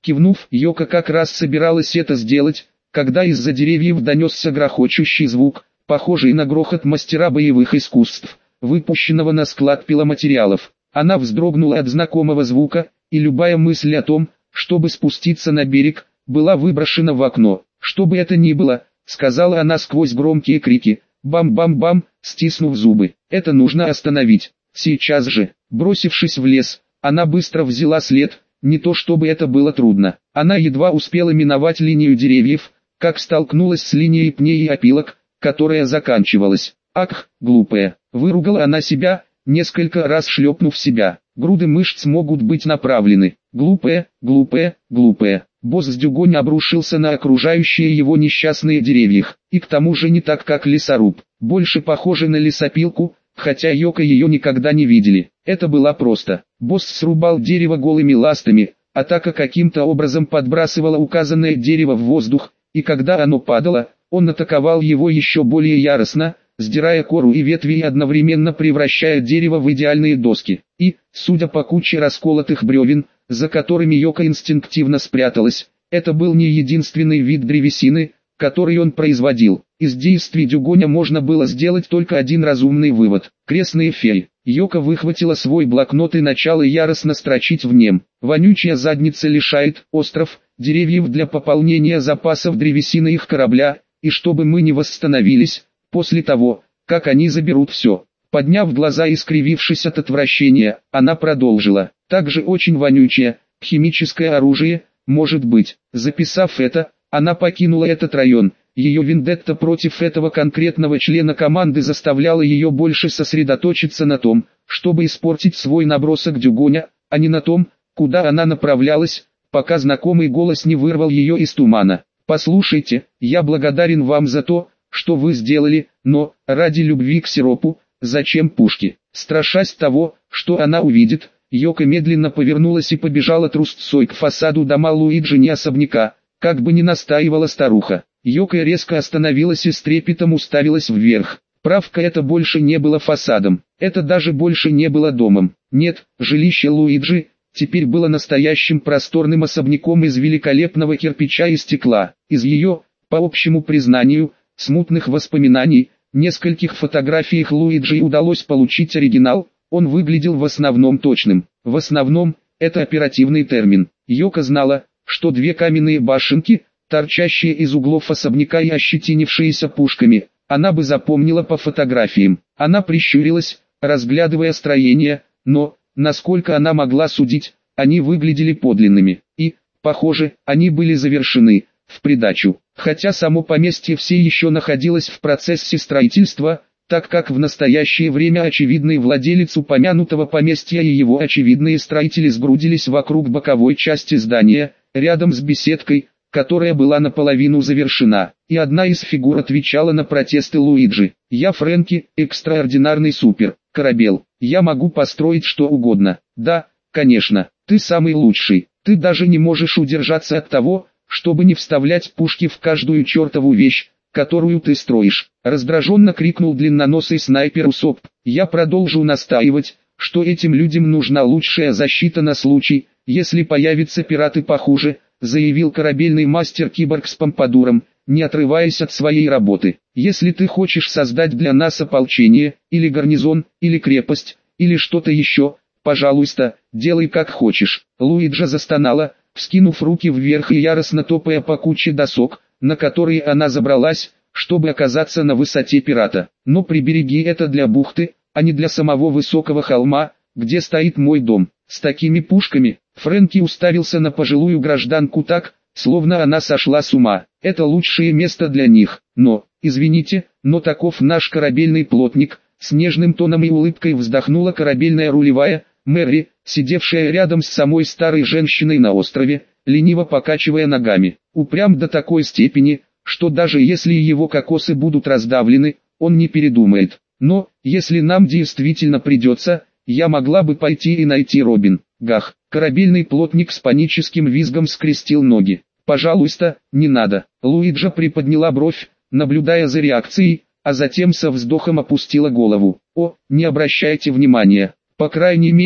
Кивнув, Йоко как раз собиралась это сделать, когда из-за деревьев донесся грохочущий звук, похожий на грохот мастера боевых искусств, выпущенного на склад пиломатериалов. Она вздрогнула от знакомого звука, и любая мысль о том, чтобы спуститься на берег, была выброшена в окно. «Что бы это ни было», — сказала она сквозь громкие крики, бам-бам-бам, стиснув зубы. «Это нужно остановить. Сейчас же». Бросившись в лес, она быстро взяла след, не то чтобы это было трудно. Она едва успела миновать линию деревьев, как столкнулась с линией пней и опилок, которая заканчивалась. «Ах, глупая!» — выругала она себя, несколько раз шлепнув себя. Груды мышц могут быть направлены. Глупая, глупая, глупая. Босс Дюгонь обрушился на окружающие его несчастные деревья, и к тому же не так, как лесоруб, больше похоже на лесопилку, хотя Йоко ее никогда не видели. Это было просто. Босс срубал дерево голыми ластами, атака каким-то образом подбрасывала указанное дерево в воздух, и когда оно падало, он атаковал его еще более яростно, сдирая кору и ветви и одновременно превращая дерево в идеальные доски. И, судя по куче расколотых бревен, за которыми Йоко инстинктивно спряталась, это был не единственный вид древесины, который он производил. Из действий Дюгоня можно было сделать только один разумный вывод. Крестные феи. Йоко выхватила свой блокнот и начала яростно строчить в нем. Вонючая задница лишает остров деревьев для пополнения запасов древесины их корабля, и чтобы мы не восстановились, после того, как они заберут все. Подняв глаза и скривившись от отвращения, она продолжила. Также очень вонючее, химическое оружие, может быть. Записав это, она покинула этот район. Ее вендетта против этого конкретного члена команды заставляла ее больше сосредоточиться на том, чтобы испортить свой набросок Дюгоня, а не на том, куда она направлялась, пока знакомый голос не вырвал ее из тумана. «Послушайте, я благодарен вам за то, что вы сделали, но, ради любви к сиропу, зачем пушки?» Страшась того, что она увидит, Йоко медленно повернулась и побежала трусцой к фасаду дома Луиджини особняка, как бы ни настаивала старуха. Йоко резко остановилась и с трепетом уставилась вверх. Правка, это больше не было фасадом, это даже больше не было домом. Нет, жилище Луиджи теперь было настоящим просторным особняком из великолепного кирпича и стекла. Из ее, по общему признанию, смутных воспоминаний, нескольких фотографиях Луиджи удалось получить оригинал, он выглядел в основном точным. В основном, это оперативный термин. Йоко знала, что две каменные башенки, торчащие из углов особняка и ощетинившиеся пушками, она бы запомнила по фотографиям. Она прищурилась, разглядывая строение, но, насколько она могла судить, они выглядели подлинными. И, похоже, они были завершены, в придачу. Хотя само поместье все еще находилось в процессе строительства, так как в настоящее время очевидный владелец упомянутого поместья и его очевидные строители сгрудились вокруг боковой части здания, рядом с беседкой, которая была наполовину завершена, и одна из фигур отвечала на протесты Луиджи. «Я Фрэнки, экстраординарный супер, корабел, я могу построить что угодно». «Да, конечно, ты самый лучший, ты даже не можешь удержаться от того, чтобы не вставлять пушки в каждую чертову вещь, которую ты строишь», раздраженно крикнул длинноносый снайпер Усоп. «Я продолжу настаивать, что этим людям нужна лучшая защита на случай, если появятся пираты похуже», заявил корабельный мастер Киборг с помпадуром, не отрываясь от своей работы. «Если ты хочешь создать для нас ополчение, или гарнизон, или крепость, или что-то еще, пожалуйста, делай как хочешь». Луиджа застонала, вскинув руки вверх и яростно топая по куче досок, на которые она забралась, чтобы оказаться на высоте пирата. «Но прибереги это для бухты, а не для самого высокого холма, где стоит мой дом. С такими пушками». Фрэнки уставился на пожилую гражданку так, словно она сошла с ума. «Это лучшее место для них. Но, извините, но таков наш корабельный плотник», с нежным тоном и улыбкой вздохнула корабельная рулевая, Мэри, сидевшая рядом с самой старой женщиной на острове, лениво покачивая ногами. «Упрям до такой степени, что даже если его кокосы будут раздавлены, он не передумает. Но, если нам действительно придется, я могла бы пойти и найти Робин». Гах! Корабельный плотник с паническим визгом скрестил ноги. «Пожалуйста, не надо». Луиджа приподняла бровь, наблюдая за реакцией, а затем со вздохом опустила голову. «О, не обращайте внимания. По крайней мере,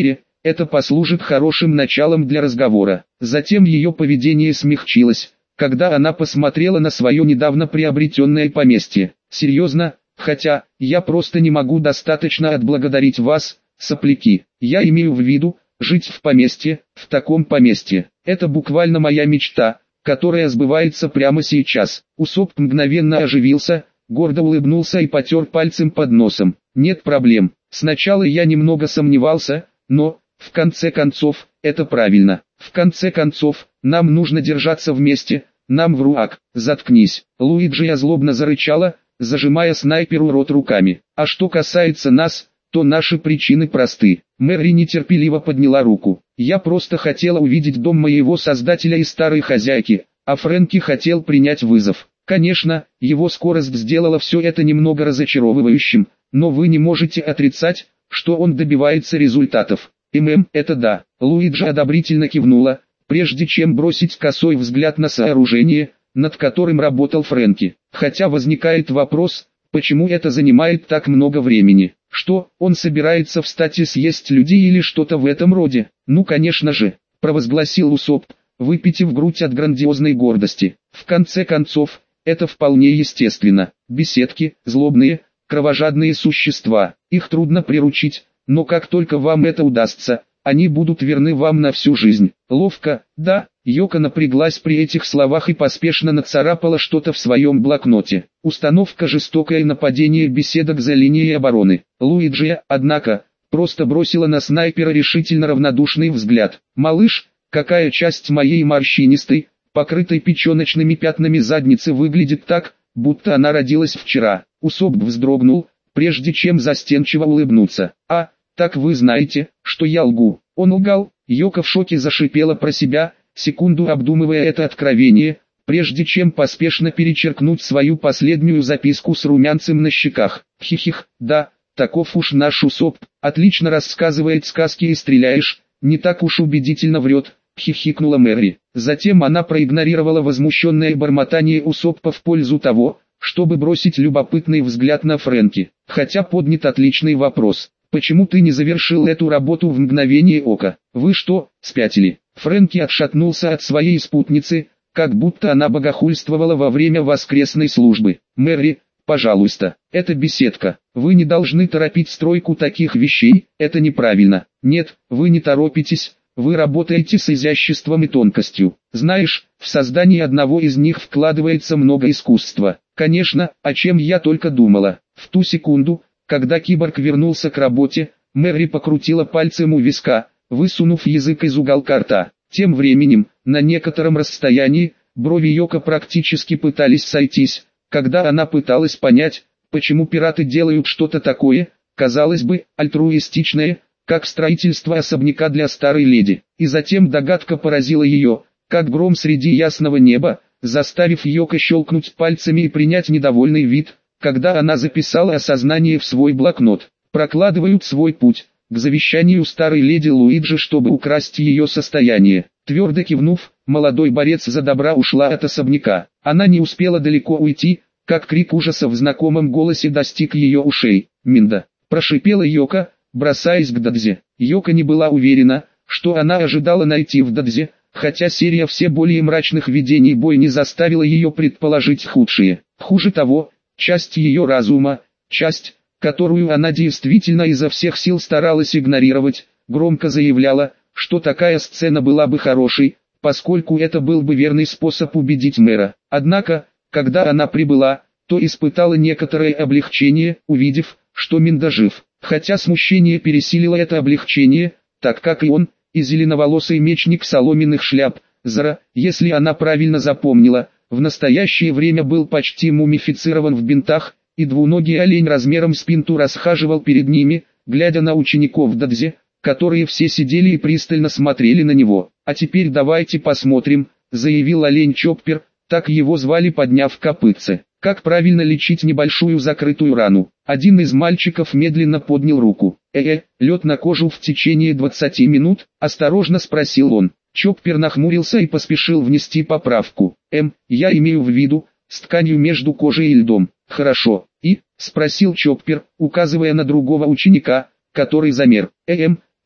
это послужит хорошим началом для разговора. Затем ее поведение смягчилось, когда она посмотрела на свое недавно приобретенное поместье. Серьезно, хотя, я просто не могу достаточно отблагодарить вас, сопляки. Я имею в виду, жить в поместье, в таком поместье. Это буквально моя мечта, которая сбывается прямо сейчас. Усоп мгновенно оживился, гордо улыбнулся и потер пальцем под носом. Нет проблем. Сначала я немного сомневался, но, в конце концов, это правильно. В конце концов, нам нужно держаться вместе, нам в руак. Заткнись. Луиджи злобно зарычала, зажимая снайперу рот руками. А что касается нас, то наши причины просты. Мэри нетерпеливо подняла руку. Я просто хотела увидеть дом моего создателя и старой хозяйки, а Фрэнки хотел принять вызов. Конечно, его скорость сделала все это немного разочаровывающим, но вы не можете отрицать, что он добивается результатов. Это да. Луиджи одобрительно кивнула, прежде чем бросить косой взгляд на сооружение, над которым работал Фрэнки. Хотя возникает вопрос, почему это занимает так много времени. Что, он собирается встать и съесть людей или что-то в этом роде? Ну конечно же, провозгласил Усоп, выпитив грудь от грандиозной гордости. В конце концов, это вполне естественно. Беседки, злобные, кровожадные существа. Их трудно приручить, но как только вам это удастся, они будут верны вам на всю жизнь. Ловко, да? Йока напряглась при этих словах и поспешно нацарапала что-то в своем блокноте. Установка «Жестокое нападение беседок за линией обороны». Луиджи, однако, просто бросила на снайпера решительно равнодушный взгляд. «Малыш, какая часть моей морщинистой, покрытой печеночными пятнами задницы выглядит так, будто она родилась вчера?» Усоп вздрогнул, прежде чем застенчиво улыбнуться. «А, так вы знаете, что я лгу». Он лгал. Йока в шоке зашипела про себя, секунду обдумывая это откровение, прежде чем поспешно перечеркнуть свою последнюю записку с румянцем на щеках. «Хихих, да, таков уж наш Усоп, отлично рассказывает сказки и стреляешь, не так уж убедительно врет», — хихикнула Мэри. Затем она проигнорировала возмущенное бормотание Усопа в пользу того, чтобы бросить любопытный взгляд на Фрэнки. Хотя поднят отличный вопрос. «Почему ты не завершил эту работу в мгновение ока? Вы что, спятили?» Фрэнки отшатнулся от своей спутницы, как будто она богохульствовала во время воскресной службы. «Мэри, пожалуйста, это беседка. Вы не должны торопить стройку таких вещей, это неправильно». «Нет, вы не торопитесь, вы работаете с изяществом и тонкостью. Знаешь, в создании одного из них вкладывается много искусства». «Конечно, о чем я только думала». В ту секунду, когда киборг вернулся к работе, Мэри покрутила пальцем у виска, высунув язык из уголка рта. Тем временем, на некотором расстоянии, брови Йока практически пытались сойтись, когда она пыталась понять, почему пираты делают что-то такое, казалось бы, альтруистичное, как строительство особняка для старой леди. И затем догадка поразила ее, как гром среди ясного неба, заставив Йока щелкнуть пальцами и принять недовольный вид, когда она записала осознание в свой блокнот. Прокладывают свой путь к завещанию старой леди Луиджи, чтобы украсть ее состояние. Твердо кивнув, молодой борец за добра ушла от особняка. Она не успела далеко уйти, как крик ужаса в знакомом голосе достиг ее ушей. «Минда!» – прошипела Йока, бросаясь к Дадзе. Йока не была уверена, что она ожидала найти в Дадзе, хотя серия все более мрачных видений бойни заставила ее предположить худшее. Хуже того, часть ее разума, часть, которую она действительно изо всех сил старалась игнорировать, громко заявляла, что такая сцена была бы хорошей, поскольку это был бы верный способ убедить мэра. Однако, когда она прибыла, то испытала некоторое облегчение, увидев, что Минда жив. Хотя смущение пересилило это облегчение, так как и он, и зеленоволосый мечник соломенных шляп, Зара, если она правильно запомнила, в настоящее время был почти мумифицирован в бинтах, и двуногий олень размером с пинту расхаживал перед ними, глядя на учеников Дадзе, которые все сидели и пристально смотрели на него. «А теперь давайте посмотрим», — заявил олень Чоппер, так его звали, подняв копытце. «Как правильно лечить небольшую закрытую рану?» Один из мальчиков медленно поднял руку. Лед на кожу в течение 20 минут?» — осторожно спросил он. Чоппер нахмурился и поспешил внести поправку. Я имею в виду, с тканью между кожей и льдом». «Хорошо, и?» — спросил Чоппер, указывая на другого ученика, который замер.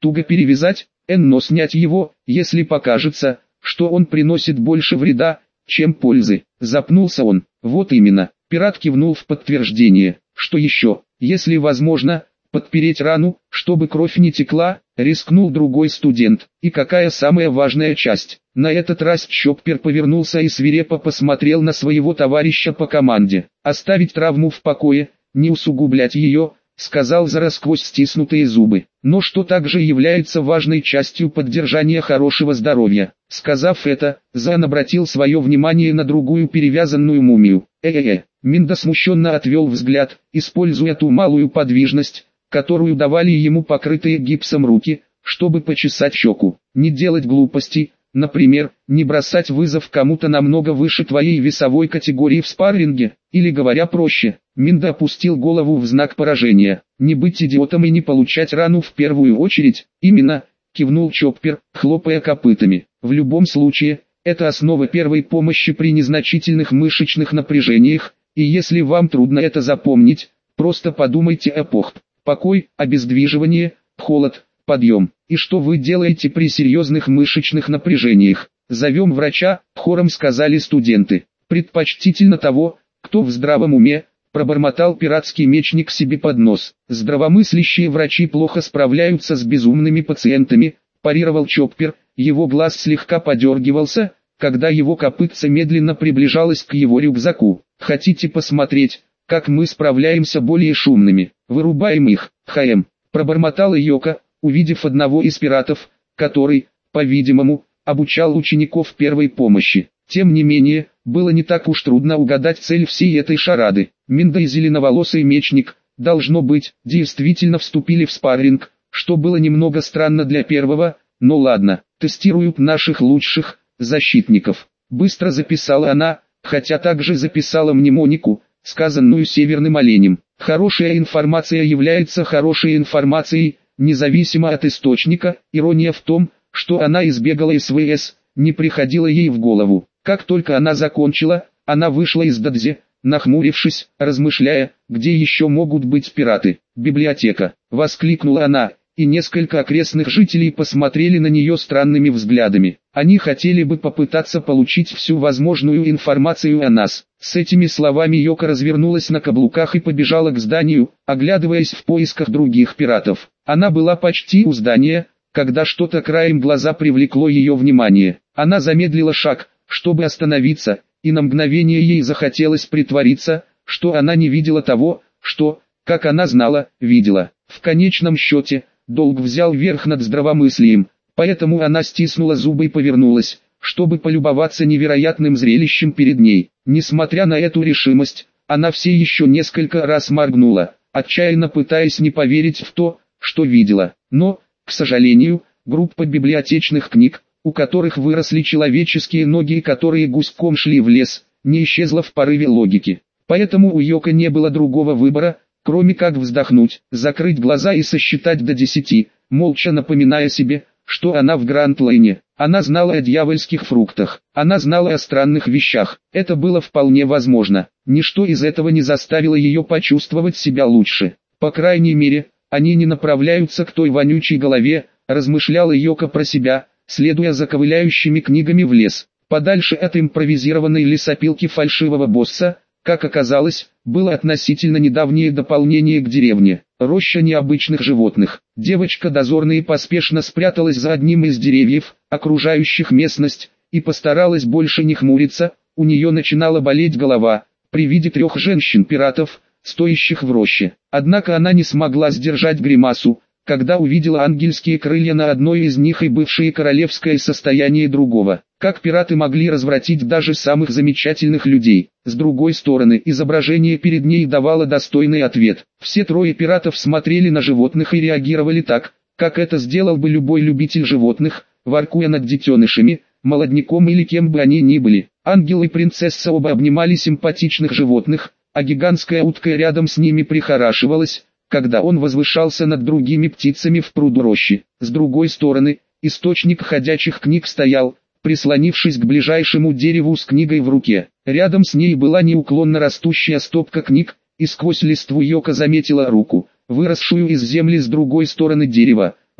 туго перевязать, но снять его, если покажется, что он приносит больше вреда, чем пользы. Запнулся он. Вот именно. Пират кивнул в подтверждение. Что еще? Если возможно, подпереть рану, чтобы кровь не текла, рискнул другой студент. И какая самая важная часть? На этот раз Чоппер повернулся и свирепо посмотрел на своего товарища по команде. Оставить травму в покое, не усугублять ее, сказал Зара сквозь стиснутые зубы. Но что также является важной частью поддержания хорошего здоровья. Сказав это, Зан обратил свое внимание на другую перевязанную мумию. Минда смущенно отвел взгляд, используя ту малую подвижность, которую давали ему покрытые гипсом руки, чтобы почесать щеку. Не делать глупостей, например, не бросать вызов кому-то намного выше твоей весовой категории в спарринге, или говоря проще, Минда опустил голову в знак поражения. Не быть идиотом и не получать рану в первую очередь, именно, кивнул Чоппер, хлопая копытами. В любом случае, это основа первой помощи при незначительных мышечных напряжениях, и если вам трудно это запомнить, просто подумайте о покой, обездвиживание, холод, подъем. И что вы делаете при серьезных мышечных напряжениях? Зовем врача, хором сказали студенты. Предпочтительно того, кто в здравом уме, пробормотал пиратский мечник себе под нос. Здравомыслящие врачи плохо справляются с безумными пациентами, парировал Чоппер, его глаз слегка подергивался, когда его копытце медленно приближалось к его рюкзаку. Хотите посмотреть, как мы справляемся более шумными? Вырубаем их, пробормотала Йока, увидев одного из пиратов, который, по-видимому, обучал учеников первой помощи. Тем не менее, было не так уж трудно угадать цель всей этой шарады. Минда и зеленоволосый мечник, должно быть, действительно вступили в спарринг, что было немного странно для первого, но ладно, тестируют наших лучших защитников. Быстро записала она, хотя также записала мнемонику, сказанную северным оленем. Хорошая информация является хорошей информацией, независимо от источника. Ирония в том, что она избегала СВС, не приходила ей в голову. Как только она закончила, она вышла из дадзи, нахмурившись, размышляя, где еще могут быть пираты. «Библиотека!» — воскликнула она, и несколько окрестных жителей посмотрели на нее странными взглядами. Они хотели бы попытаться получить всю возможную информацию о нас. С этими словами Йока развернулась на каблуках и побежала к зданию, оглядываясь в поисках других пиратов. Она была почти у здания, когда что-то краем глаза привлекло ее внимание. Она замедлила шаг, чтобы остановиться, и на мгновение ей захотелось притвориться, что она не видела того, что, как она знала, видела. В конечном счете, долг взял верх над здравомыслием, поэтому она стиснула зубы и повернулась, чтобы полюбоваться невероятным зрелищем перед ней. Несмотря на эту решимость, она все еще несколько раз моргнула, отчаянно пытаясь не поверить в то, что видела. Но, к сожалению, группа библиотечных книг, у которых выросли человеческие ноги и которые гуськом шли в лес, не исчезла в порыве логики. Поэтому у Йока не было другого выбора, кроме как вздохнуть, закрыть глаза и сосчитать до 10, молча напоминая себе, что она в Гранд-Лейне. Она знала о дьявольских фруктах, она знала о странных вещах. Это было вполне возможно. Ничто из этого не заставило ее почувствовать себя лучше. По крайней мере, они не направляются к той вонючей голове, размышляла Йока про себя, следуя за ковыляющими книгами в лес. Подальше от импровизированной лесопилки фальшивого босса, как оказалось, было относительно недавнее дополнение к деревне. Роща необычных животных. Девочка-дозорная поспешно спряталась за одним из деревьев, окружающих местность, и постаралась больше не хмуриться. У нее начинала болеть голова, при виде 3 женщин-пиратов, стоящих в роще. Однако она не смогла сдержать гримасу, когда увидела ангельские крылья на одной из них и бывшее королевское состояние другого. Как пираты могли развратить даже самых замечательных людей? С другой стороны, изображение перед ней давало достойный ответ. Все 3 пиратов смотрели на животных и реагировали так, как это сделал бы любой любитель животных, воркуя над детенышами, молодняком или кем бы они ни были. Ангел и принцесса оба обнимали симпатичных животных, а гигантская утка рядом с ними прихорашивалась, когда он возвышался над другими птицами в пруду рощи. С другой стороны, источник ходячих книг стоял, прислонившись к ближайшему дереву с книгой в руке. Рядом с ней была неуклонно растущая стопка книг, и сквозь листву Йока заметила руку, выросшую из земли с другой стороны дерева.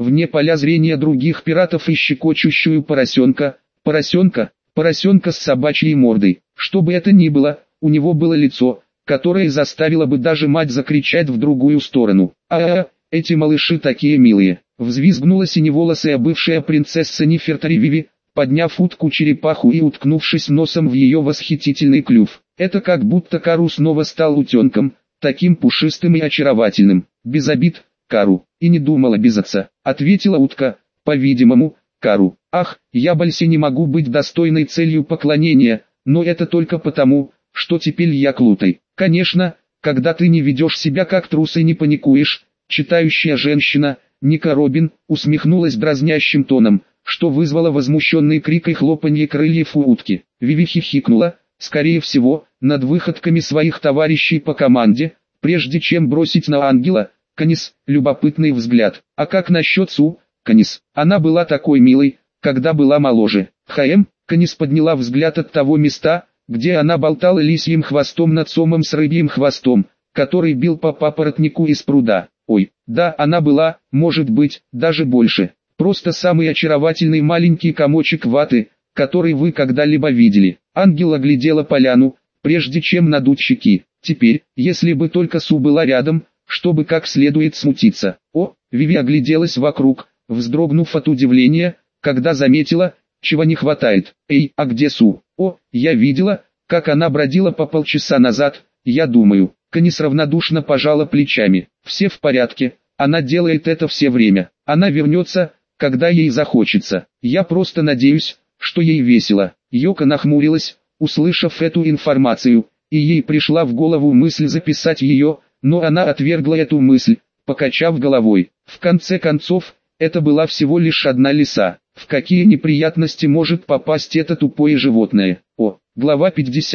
вне поля зрения других пиратов и щекочущую поросенка с собачьей мордой. Что бы это ни было, у него было лицо, которое заставило бы даже мать закричать в другую сторону. Эти малыши такие милые. Взвизгнула синеволосая бывшая принцесса Нефертари Виви, подняв утку-черепаху и уткнувшись носом в ее восхитительный клюв. Это как будто Кару снова стал утенком, таким пушистым и очаровательным. Без обид, Кару, и не думала обижаться, ответила утка, по-видимому, Кару. Ах, я больше не могу быть достойной целью поклонения, но это только потому, что теперь я клутай. Конечно, когда ты не ведешь себя как трус и не паникуешь, читающая женщина, Ника Робин, усмехнулась дразнящим тоном, что вызвало возмущенный крик и хлопанье крыльев у утки. Виви хихикнула, скорее всего, над выходками своих товарищей по команде, прежде чем бросить на ангела, Канис, любопытный взгляд. А как насчет Су, Канис? Она была такой милой, когда была моложе. Канис подняла взгляд от того места, где она болтала лисьим хвостом над сомом с рыбьим хвостом, который бил по папоротнику из пруда. Ой, да, она была, может быть, даже больше. Просто самый очаровательный маленький комочек ваты, который вы когда-либо видели. Ангел оглядела поляну, прежде чем надуть щеки. Теперь, если бы только Су была рядом, чтобы как следует смутиться. Виви огляделась вокруг, вздрогнув от удивления, когда заметила, чего не хватает. Эй, а где Су? Я видела, как она бродила по полчаса назад, я думаю. Канис равнодушно пожала плечами. Все в порядке, она делает это все время. Она вернется, когда ей захочется. Я просто надеюсь, что ей весело. Йока нахмурилась, услышав эту информацию, и ей пришла в голову мысль записать ее, но она отвергла эту мысль, покачав головой. В конце концов, это была всего лишь одна лиса. В какие неприятности может попасть это тупое животное? Глава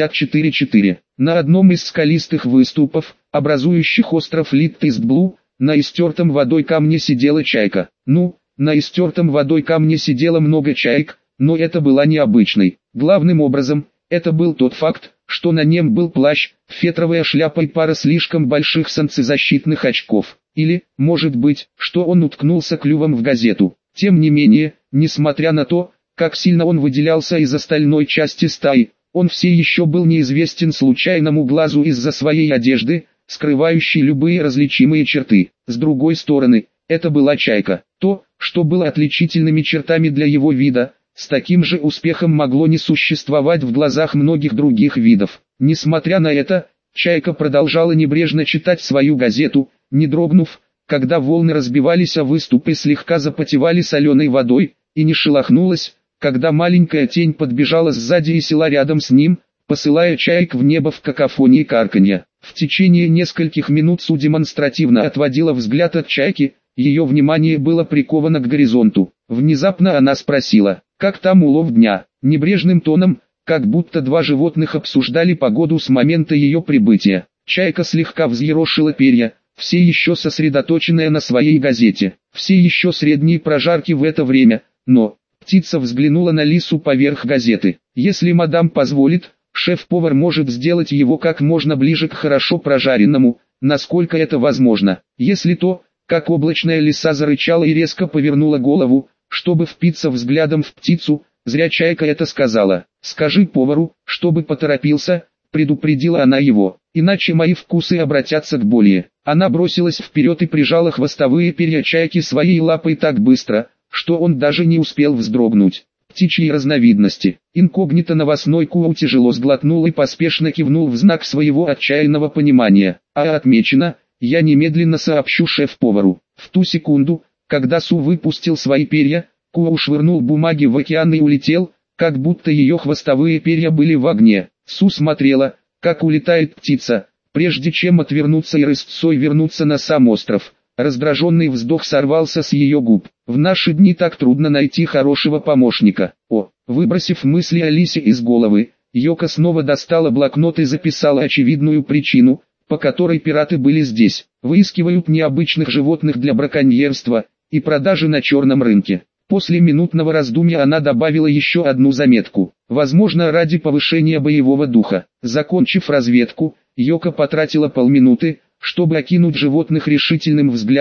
54.4. На одном из скалистых выступов, образующих остров Литтистблу, на истертом водой камне сидела чайка. На истертом водой камне сидело много чаек, но это была необычной. Главным образом, это был тот факт, что на нем был плащ, фетровая шляпа и пара слишком больших солнцезащитных очков. Или, может быть, что он уткнулся клювом в газету. Тем не менее, несмотря на то, как сильно он выделялся из остальной части стаи, он все еще был неизвестен случайному глазу из-за своей одежды, скрывающей любые различимые черты. С другой стороны, это была чайка. То, что было отличительными чертами для его вида, с таким же успехом могло не существовать в глазах многих других видов. Несмотря на это, чайка продолжала небрежно читать свою газету, не дрогнув, когда волны разбивались о выступ и слегка запотевали соленой водой, и не шелохнулась, когда маленькая тень подбежала сзади и села рядом с ним, посылая чаек в небо в какофонии карканья. В течение нескольких минут Су демонстративно отводила взгляд от чайки, ее внимание было приковано к горизонту. Внезапно она спросила, как там улов дня, небрежным тоном, как будто два животных обсуждали погоду с момента ее прибытия. Чайка слегка взъерошила перья, все еще сосредоточенная на своей газете, все еще средние прожарки в это время, но... Птица взглянула на лису поверх газеты. Если мадам позволит, шеф-повар может сделать его как можно ближе к хорошо прожаренному, насколько это возможно. Если то, как облачная лиса зарычала и резко повернула голову, чтобы впиться взглядом в птицу, зря чайка это сказала. «Скажи повару, чтобы поторопился», предупредила она его, «иначе мои вкусы обратятся к боли». Она бросилась вперед и прижала хвостовые перья чайки своей лапой так быстро, что он даже не успел вздрогнуть. Птичьи разновидности. Инкогнито новостной Куау тяжело сглотнул и поспешно кивнул в знак своего отчаянного понимания. Отмечено, я немедленно сообщу шеф-повару. В ту секунду, когда Су выпустил свои перья, Куау швырнул бумаги в океан и улетел, как будто ее хвостовые перья были в огне. Су смотрела, как улетает птица, прежде чем отвернуться и рысцой вернуться на сам остров. Раздраженный вздох сорвался с ее губ. В наши дни так трудно найти хорошего помощника. Выбросив мысли о лисе из головы, Йока снова достала блокнот и записала очевидную причину, по которой пираты были здесь. Выискивают необычных животных для браконьерства и продажи на черном рынке. После минутного раздумья она добавила еще одну заметку. Возможно, ради повышения боевого духа. Закончив разведку, Йока потратила полминуты, чтобы окинуть животных решительным взглядом,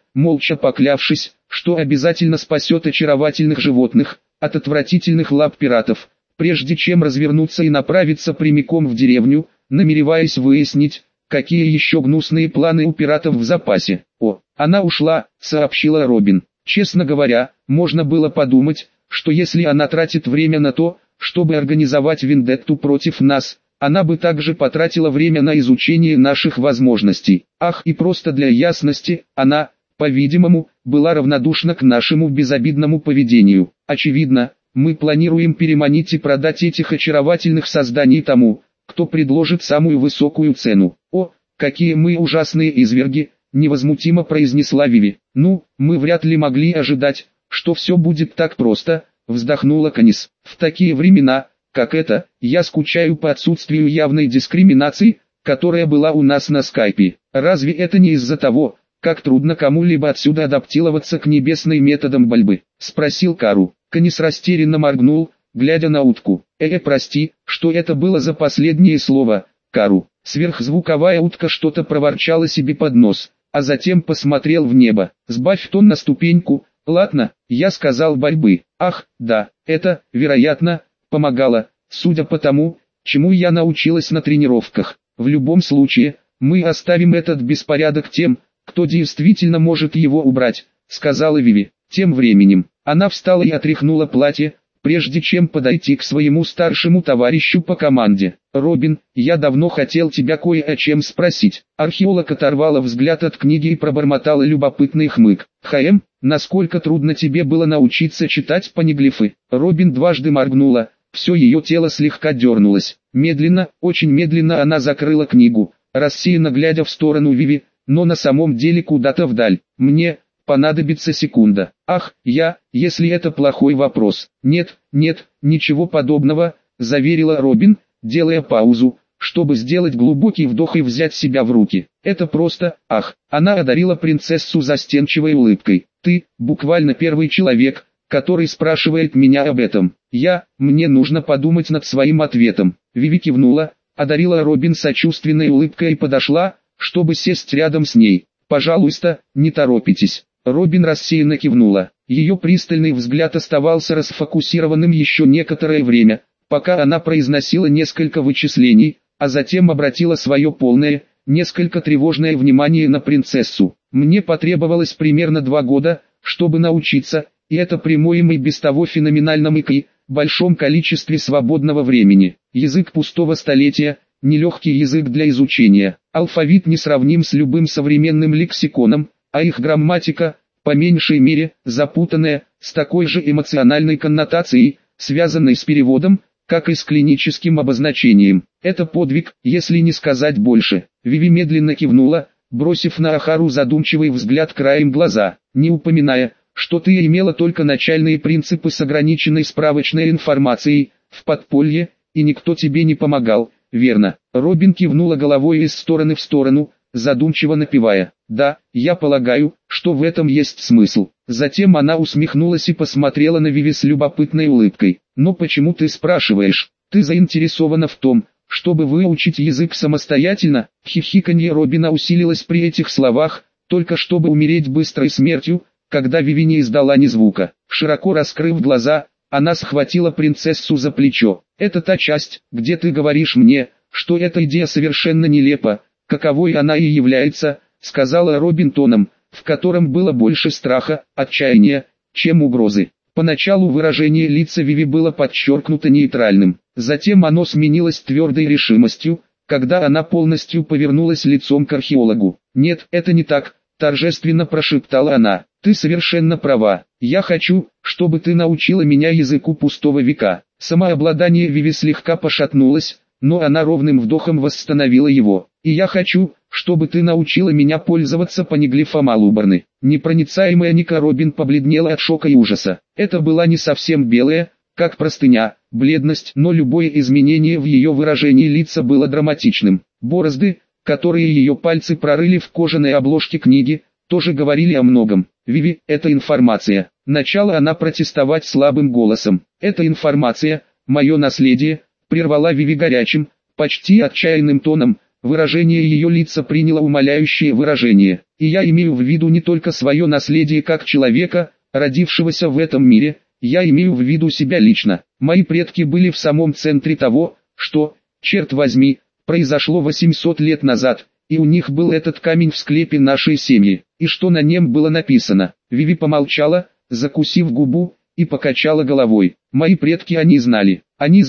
молча поклявшись, что обязательно спасет очаровательных животных от отвратительных лап пиратов, прежде чем развернуться и направиться прямиком в деревню, намереваясь выяснить, какие еще гнусные планы у пиратов в запасе. «О, она ушла», — сообщила Робин. Честно говоря, можно было подумать, что если она тратит время на то, чтобы организовать вендетту против нас, она бы также потратила время на изучение наших возможностей. Ах, и просто для ясности, она, по-видимому, была равнодушна к нашему безобидному поведению. Очевидно, мы планируем переманить и продать этих очаровательных созданий тому, кто предложит самую высокую цену. «О, какие мы ужасные изверги», — невозмутимо произнесла Виви. «Ну, мы вряд ли могли ожидать, что все будет так просто», — вздохнула Канис. «В такие времена, как это, я скучаю по отсутствию явной дискриминации, которая была у нас на скайпе. Разве это не из-за того, как трудно кому-либо отсюда адаптироваться к небесным методам борьбы?» — спросил Кару. Канис растерянно моргнул, глядя на утку. Прости, что это было за последнее слово, Кару?» Сверхзвуковая утка что-то проворчала себе под нос, а затем посмотрел в небо. «Сбавь тон на ступеньку, ладно?» Я сказал борьбы. «Ах, да, это, вероятно, помогало, судя по тому, чему я научилась на тренировках. В любом случае, мы оставим этот беспорядок тем, кто действительно может его убрать», — сказала Виви. Тем временем, она встала и отряхнула платье, прежде чем подойти к своему старшему товарищу по команде. «Робин, я давно хотел тебя кое о чем спросить». Археолог оторвала взгляд от книги и пробормотала любопытный хмык. Насколько трудно тебе было научиться читать панеглифы?» Робин дважды моргнула, все ее тело слегка дернулось. Медленно, очень медленно она закрыла книгу, рассеянно глядя в сторону Виви, но на самом деле куда-то вдаль. «Мне понадобится секунда». «Ах, если это плохой вопрос». «Нет, ничего подобного», — заверила Робин, делая паузу, чтобы сделать глубокий вдох и взять себя в руки. «Это просто, Она одарила принцессу застенчивой улыбкой. «Ты, буквально первый человек, который спрашивает меня об этом. Мне нужно подумать над своим ответом». Виви кивнула, одарила Робин сочувственной улыбкой и подошла, чтобы сесть рядом с ней. «Пожалуйста, не торопитесь». Робин рассеянно кивнула. Ее пристальный взгляд оставался расфокусированным еще некоторое время, пока она произносила несколько вычислений, а затем обратила свое полное, несколько тревожное внимание на принцессу. «Мне потребовалось примерно 2 года, чтобы научиться, и это при моем и без того феноменальном ИКИ, большом количестве свободного времени. Язык пустого столетия, нелегкий язык для изучения. Алфавит не сравним с любым современным лексиконом, а их грамматика, по меньшей мере, запутанная, с такой же эмоциональной коннотацией, связанной с переводом, как и с клиническим обозначением. Это подвиг, если не сказать больше». Виви медленно кивнула, бросив на Ахару задумчивый взгляд краем глаза, не упоминая, что ты имела только начальные принципы с ограниченной справочной информацией, в подполье, и никто тебе не помогал, верно? Робин кивнула головой из стороны в сторону, задумчиво напевая. «Да, я полагаю, что в этом есть смысл». Затем она усмехнулась и посмотрела на Виви с любопытной улыбкой. «Но почему ты спрашиваешь? Ты заинтересована в том, чтобы выучить язык самостоятельно?» Хихиканье Робина усилилось при этих словах, только чтобы умереть быстрой смертью, когда Виви не издала ни звука. Широко раскрыв глаза, она схватила принцессу за плечо. «Это та часть, где ты говоришь мне, что эта идея совершенно нелепа, каковой она и является», — сказала Робин тоном, в котором было больше страха, отчаяния, чем угрозы. Поначалу выражение лица Виви было подчеркнуто нейтральным, затем оно сменилось твердой решимостью, когда она полностью повернулась лицом к археологу. «Нет, это не так», — торжественно прошептала она. «Ты совершенно права. Я хочу, чтобы ты научила меня языку пустого века». Самообладание Виви слегка пошатнулось, но она ровным вдохом восстановила его. «И я хочу, чтобы ты научила меня пользоваться панеглифом Алубарны». Непроницаемая Ника Робин побледнела от шока и ужаса. Это была не совсем белая, как простыня, бледность, но любое изменение в ее выражении лица было драматичным. Борозды, которые ее пальцы прорыли в кожаной обложке книги, тоже говорили о многом. «Виви, это информация». Начала она протестовать слабым голосом. «Это информация, мое наследие», прервала Виви горячим, почти отчаянным тоном, выражение ее лица приняло умоляющее выражение. И я имею в виду не только свое наследие как человека, родившегося в этом мире, я имею в виду себя лично. Мои предки были в самом центре того, что, черт возьми, произошло 800 лет назад, и у них был этот камень в склепе нашей семьи, и что на нем было написано. Виви помолчала, закусив губу, и покачала головой. Мои предки они знали,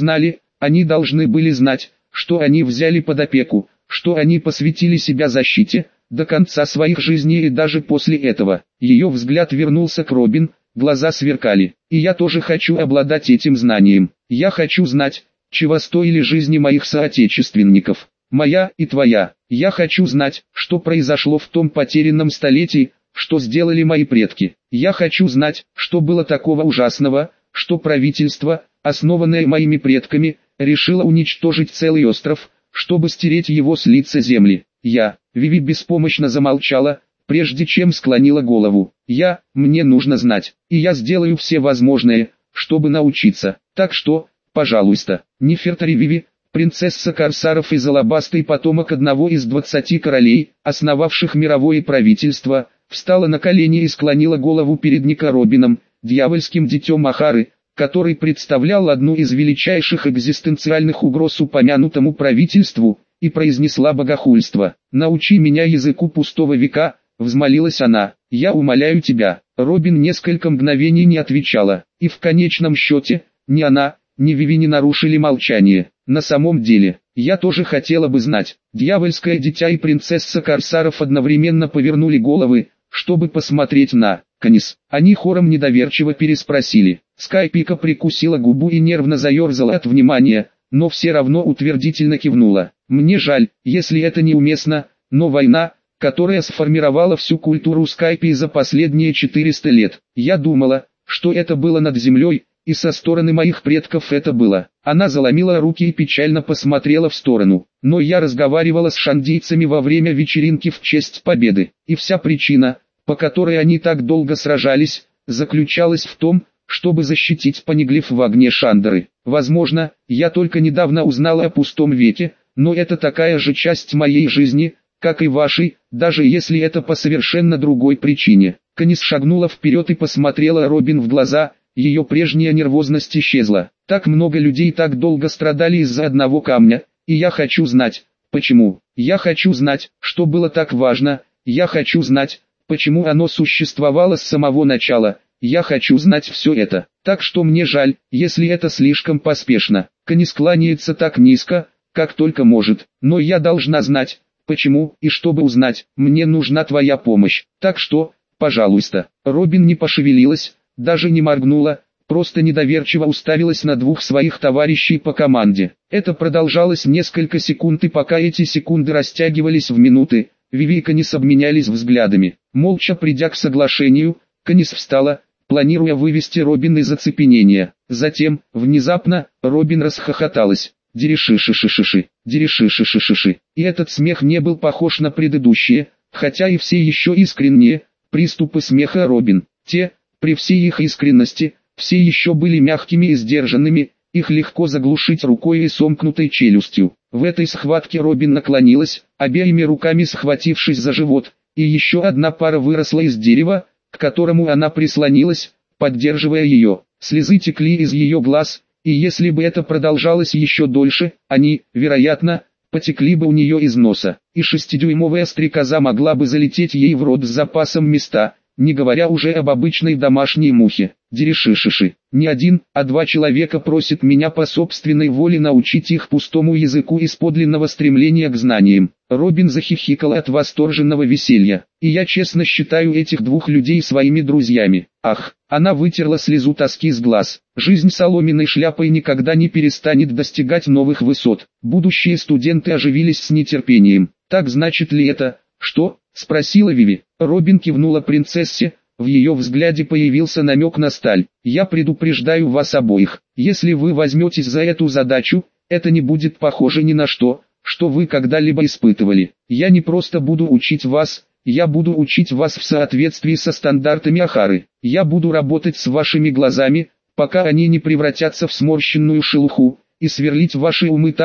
они должны были знать, что они взяли под опеку, что они посвятили себя защите, до конца своих жизней и даже после этого. Ее взгляд вернулся к Робин, глаза сверкали. И я тоже хочу обладать этим знанием. Я хочу знать, чего стоили жизни моих соотечественников. Моя и твоя. Я хочу знать, что произошло в том потерянном столетии, что сделали мои предки. Я хочу знать, что было такого ужасного, что правительство, основанное моими предками, решило уничтожить целый остров, чтобы стереть его с лица земли. Виви беспомощно замолчала, прежде чем склонила голову. Мне нужно знать, и я сделаю все возможное, чтобы научиться. Так что, пожалуйста, Нефертари Виви, принцесса Корсаров и Алабастый потомок одного из 20 королей, основавших мировое правительство, встала на колени и склонила голову перед Ника Робином, дьявольским детем Ахары, который представлял одну из величайших экзистенциальных угроз упомянутому правительству, и произнесла богохульство. «Научи меня языку пустого века», — взмолилась она. «Я умоляю тебя». Робин несколько мгновений не отвечала, и в конечном счете, ни она, ни Виви не нарушили молчание. На самом деле, я тоже хотела бы знать. Дьявольское дитя и принцесса Корсаров одновременно повернули головы, чтобы посмотреть на Канис. Они хором недоверчиво переспросили. Скайпика прикусила губу и нервно заерзала от внимания, но все равно утвердительно кивнула. Мне жаль, если это неуместно, но война, которая сформировала всю культуру Скайпи за последние 400 лет. Я думала, что это было над землей, и со стороны моих предков это было. Она заломила руки и печально посмотрела в сторону. Но я разговаривала с шандийцами во время вечеринки в честь победы, и вся причина, по которой они так долго сражались, заключалась в том, чтобы защитить Паниглиф в огне Шандары. Возможно, я только недавно узнала о пустом веке, но это такая же часть моей жизни, как и вашей, даже если это по совершенно другой причине. Канис шагнула вперед и посмотрела Робин в глаза, ее прежняя нервозность исчезла. Так много людей так долго страдали из-за одного камня, и я хочу знать, почему. Я хочу знать, что было так важно, я хочу знать, почему оно существовало с самого начала. Я хочу знать все это. Так что мне жаль, если это слишком поспешно. Канис кланяется так низко, как только может. Но я должна знать, почему, и чтобы узнать, мне нужна твоя помощь. Так что, пожалуйста. Робин не пошевелилась, даже не моргнула, просто недоверчиво уставилась на двух своих товарищей по команде. Это продолжалось несколько секунд, и пока эти секунды растягивались в минуты, Виви и Канис обменялись взглядами. Молча придя к соглашению, Канис встала, планируя вывести Робин из оцепенения. Затем, внезапно, Робин расхохоталась. Дириши-ши-ши-ши-ши, дириши-ши-ши-ши-ши. И этот смех не был похож на предыдущие, хотя и все еще искренние, приступы смеха Робин. Те, при всей их искренности, все еще были мягкими и сдержанными, их легко заглушить рукой и сомкнутой челюстью. В этой схватке Робин наклонилась, обеими руками схватившись за живот, и еще одна пара выросла из дерева, к которому она прислонилась, поддерживая ее. Слезы текли из ее глаз, и если бы это продолжалось еще дольше, они, вероятно, потекли бы у нее из носа, и 6-дюймовая стрекоза могла бы залететь ей в рот с запасом места, не говоря уже об обычной домашней мухе. Дириши-шиши. Не один, а два человека просят меня по собственной воле научить их пустому языку из подлинного стремления к знаниям. Робин захихикала от восторженного веселья. И я честно считаю этих двух людей своими друзьями. Ах, она вытерла слезу тоски с глаз. Жизнь соломенной шляпой никогда не перестанет достигать новых высот. Будущие студенты оживились с нетерпением. Так значит ли это, что? Спросила Виви. Робин кивнула принцессе. В ее взгляде появился намек на сталь. «Я предупреждаю вас обоих, если вы возьметесь за эту задачу, это не будет похоже ни на что, что вы когда-либо испытывали. Я не просто буду учить вас, я буду учить вас в соответствии со стандартами Ахары. Я буду работать с вашими глазами, пока они не превратятся в сморщенную шелуху, и сверлить ваши умы так,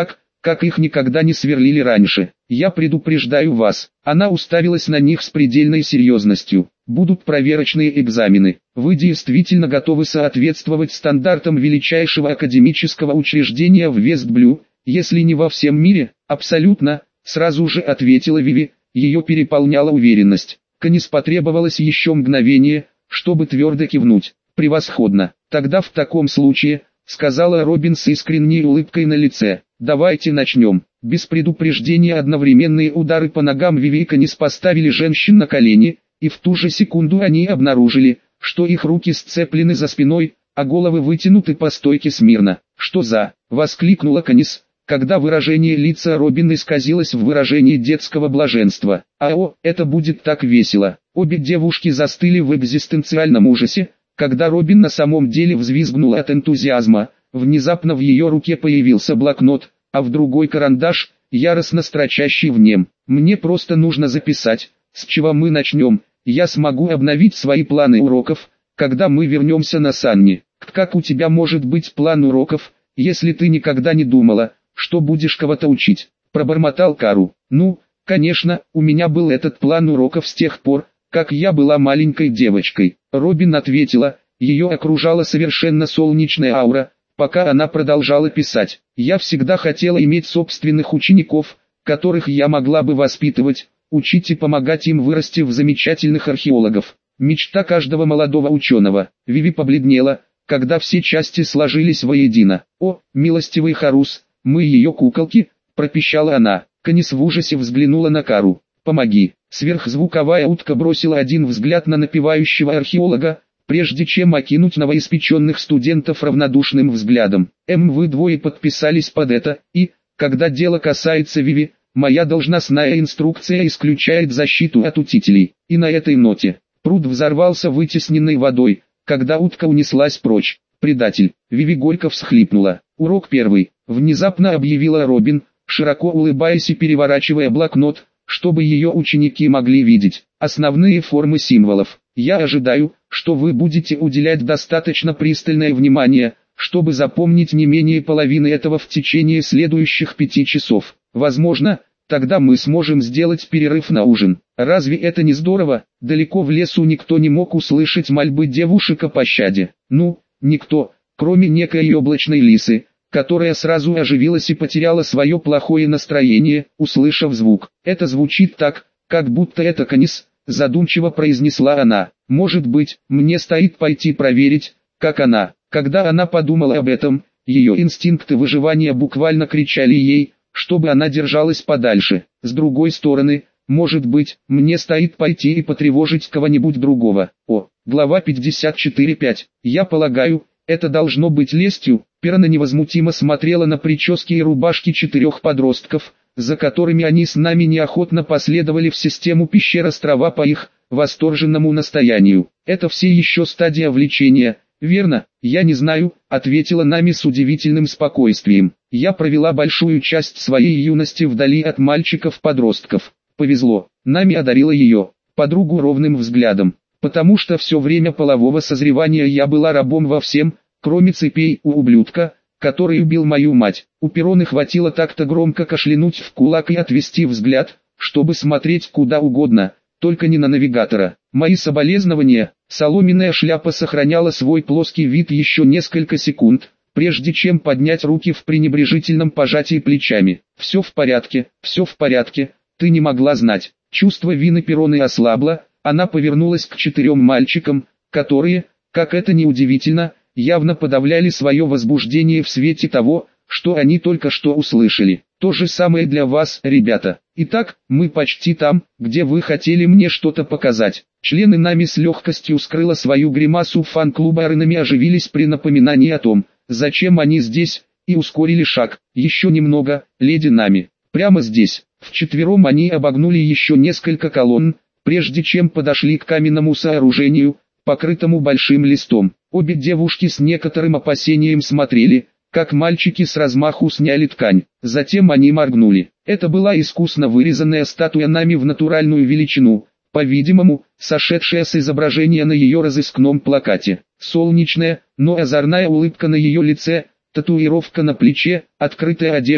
как их никогда не сверлили раньше. Я предупреждаю вас. Она уставилась на них с предельной серьезностью. Будут проверочные экзамены. Вы действительно готовы соответствовать стандартам величайшего академического учреждения в Вестблю, если не во всем мире? Абсолютно, сразу же ответила Виви. Ее переполняла уверенность. Канис потребовалось еще мгновение, чтобы твердо кивнуть. Превосходно. Тогда в таком случае, сказала Робин с искренней улыбкой на лице, давайте начнем. Без предупреждения одновременные удары по ногам Виви и Канис поставили женщин на колени, и в ту же секунду они обнаружили, что их руки сцеплены за спиной, а головы вытянуты по стойке смирно. «Что за?» — воскликнула Канис, когда выражение лица Робин исказилось в выражении детского блаженства. «Ао, это будет так весело!» Обе девушки застыли в экзистенциальном ужасе, когда Робин на самом деле взвизгнула от энтузиазма. Внезапно в ее руке появился блокнот, а в другой карандаш, яростно строчащий в нем. «Мне просто нужно записать, с чего мы начнем. Я смогу обновить свои планы уроков, когда мы вернемся на Санни». «Как у тебя может быть план уроков, если ты никогда не думала, что будешь кого-то учить?» — пробормотал Кару. «Ну, конечно, у меня был этот план уроков с тех пор, как я была маленькой девочкой». Робин ответила, ее окружала совершенно солнечная аура, пока она продолжала писать. «Я всегда хотела иметь собственных учеников, которых я могла бы воспитывать, учить и помогать им вырасти в замечательных археологов. Мечта каждого молодого ученого». Виви побледнела, когда все части сложились воедино. «О, милостивый Харус, мы ее куколки», — пропищала она. Канис в ужасе взглянула на Кару. «Помоги». Сверхзвуковая утка бросила один взгляд на напевающего археолога, прежде чем окинуть новоиспеченных студентов равнодушным взглядом. Вы двое подписались под это, и, когда дело касается Виви, моя должностная инструкция исключает защиту от утителей». И на этой ноте пруд взорвался вытесненной водой, когда утка унеслась прочь. «Предатель!» Виви горько всхлипнула. «Урок первый», — внезапно объявила Робин, широко улыбаясь и переворачивая блокнот, чтобы ее ученики могли видеть основные формы символов. «Я ожидаю, что вы будете уделять достаточно пристальное внимание, чтобы запомнить не менее половины этого в течение следующих 5 часов. Возможно, тогда мы сможем сделать перерыв на ужин. Разве это не здорово?» Далеко в лесу никто не мог услышать мольбы девушек о пощаде. Ну, никто, кроме некой облачной лисы, которая сразу оживилась и потеряла свое плохое настроение, услышав звук. «Это звучит так, как будто это Канис», — задумчиво произнесла она. «Может быть, мне стоит пойти проверить, как она». Когда она подумала об этом, ее инстинкты выживания буквально кричали ей, чтобы она держалась подальше. С другой стороны, может быть, мне стоит пойти и потревожить кого-нибудь другого. Глава 54.5. Я полагаю, это должно быть лестью. Перна невозмутимо смотрела на прически и рубашки 4 подростков, за которыми они с нами неохотно последовали в систему пещер острова по их восторженному настоянию. Это все еще стадия влечения, верно? Я не знаю, ответила Нами с удивительным спокойствием. Я провела большую часть своей юности вдали от мальчиков-подростков. Повезло. Нами одарила ее, подругу, ровным взглядом. Потому что все время полового созревания я была рабом во всем, кроме цепей у ублюдка, который убил мою мать. У Пероны хватило так-то громко кашлянуть в кулак и отвести взгляд, чтобы смотреть куда угодно, только не на навигатора. Мои соболезнования. Соломенная шляпа сохраняла свой плоский вид еще несколько секунд, прежде чем поднять руки в пренебрежительном пожатии плечами. «Все в порядке, ты не могла знать». Чувство вины Пероны ослабло, она повернулась к 4 мальчикам, которые, как это ни удивительно, явно подавляли свое возбуждение в свете того, что они только что услышали. «То же самое для вас, ребята. Итак, мы почти там, где вы хотели мне что-то показать». Члены Нами с легкостью скрыла свою гримасу фан-клуба, Арнами оживились при напоминании о том, зачем они здесь, и ускорили шаг. «Еще немного, леди Нами. Прямо здесь». Вчетвером они обогнули еще несколько колонн, прежде чем подошли к каменному сооружению, покрытому большим листом. Обе девушки с некоторым опасением смотрели, как мальчики с размаху сняли ткань. Затем они моргнули. Это была искусно вырезанная статуя Нами в натуральную величину, по-видимому, сошедшая с изображения на ее разыскном плакате. Солнечная, но озорная улыбка на ее лице, татуировка на плече, открытая одежда,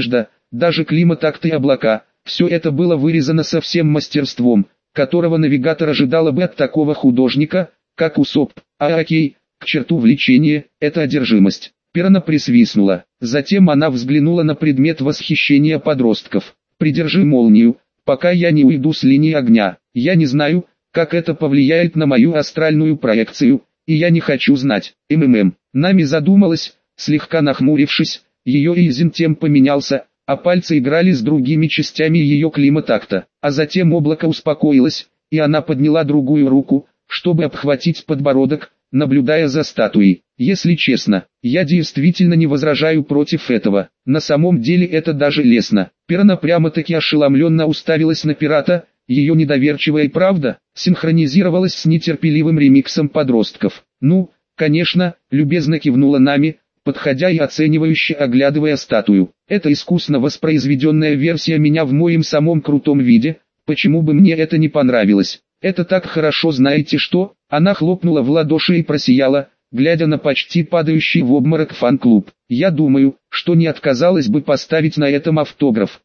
даже климат-акт и облака, все это было вырезано со всем мастерством, которого навигатор ожидала бы от такого художника, как Усоп. Окей, к черту влечение, это одержимость. Перна присвистнула. Затем она взглянула на предмет восхищения подростков. «Придержи молнию, пока я не уйду с линии огня. Я не знаю, как это повлияет на мою астральную проекцию, и я не хочу знать». Нами задумалась, слегка нахмурившись, ее изюм поменялся, а пальцы играли с другими частями ее климат-акта. А затем облако успокоилось, и она подняла другую руку, чтобы обхватить подбородок, наблюдая за статуей. Если честно, я действительно не возражаю против этого. На самом деле это даже лестно. Перна прямо-таки ошеломленно уставилась на пирата, ее недоверчивая правда синхронизировалась с нетерпеливым ремиксом подростков. «Ну, конечно», — любезно кивнула Нами, подходя и оценивающе оглядывая статую. «Это искусно воспроизведенная версия меня в моем самом крутом виде, почему бы мне это не понравилось? Это так хорошо, знаете что?» Она хлопнула в ладоши и просияла, глядя на почти падающий в обморок фан-клуб. «Я думаю, что не отказалась бы поставить на этом автограф.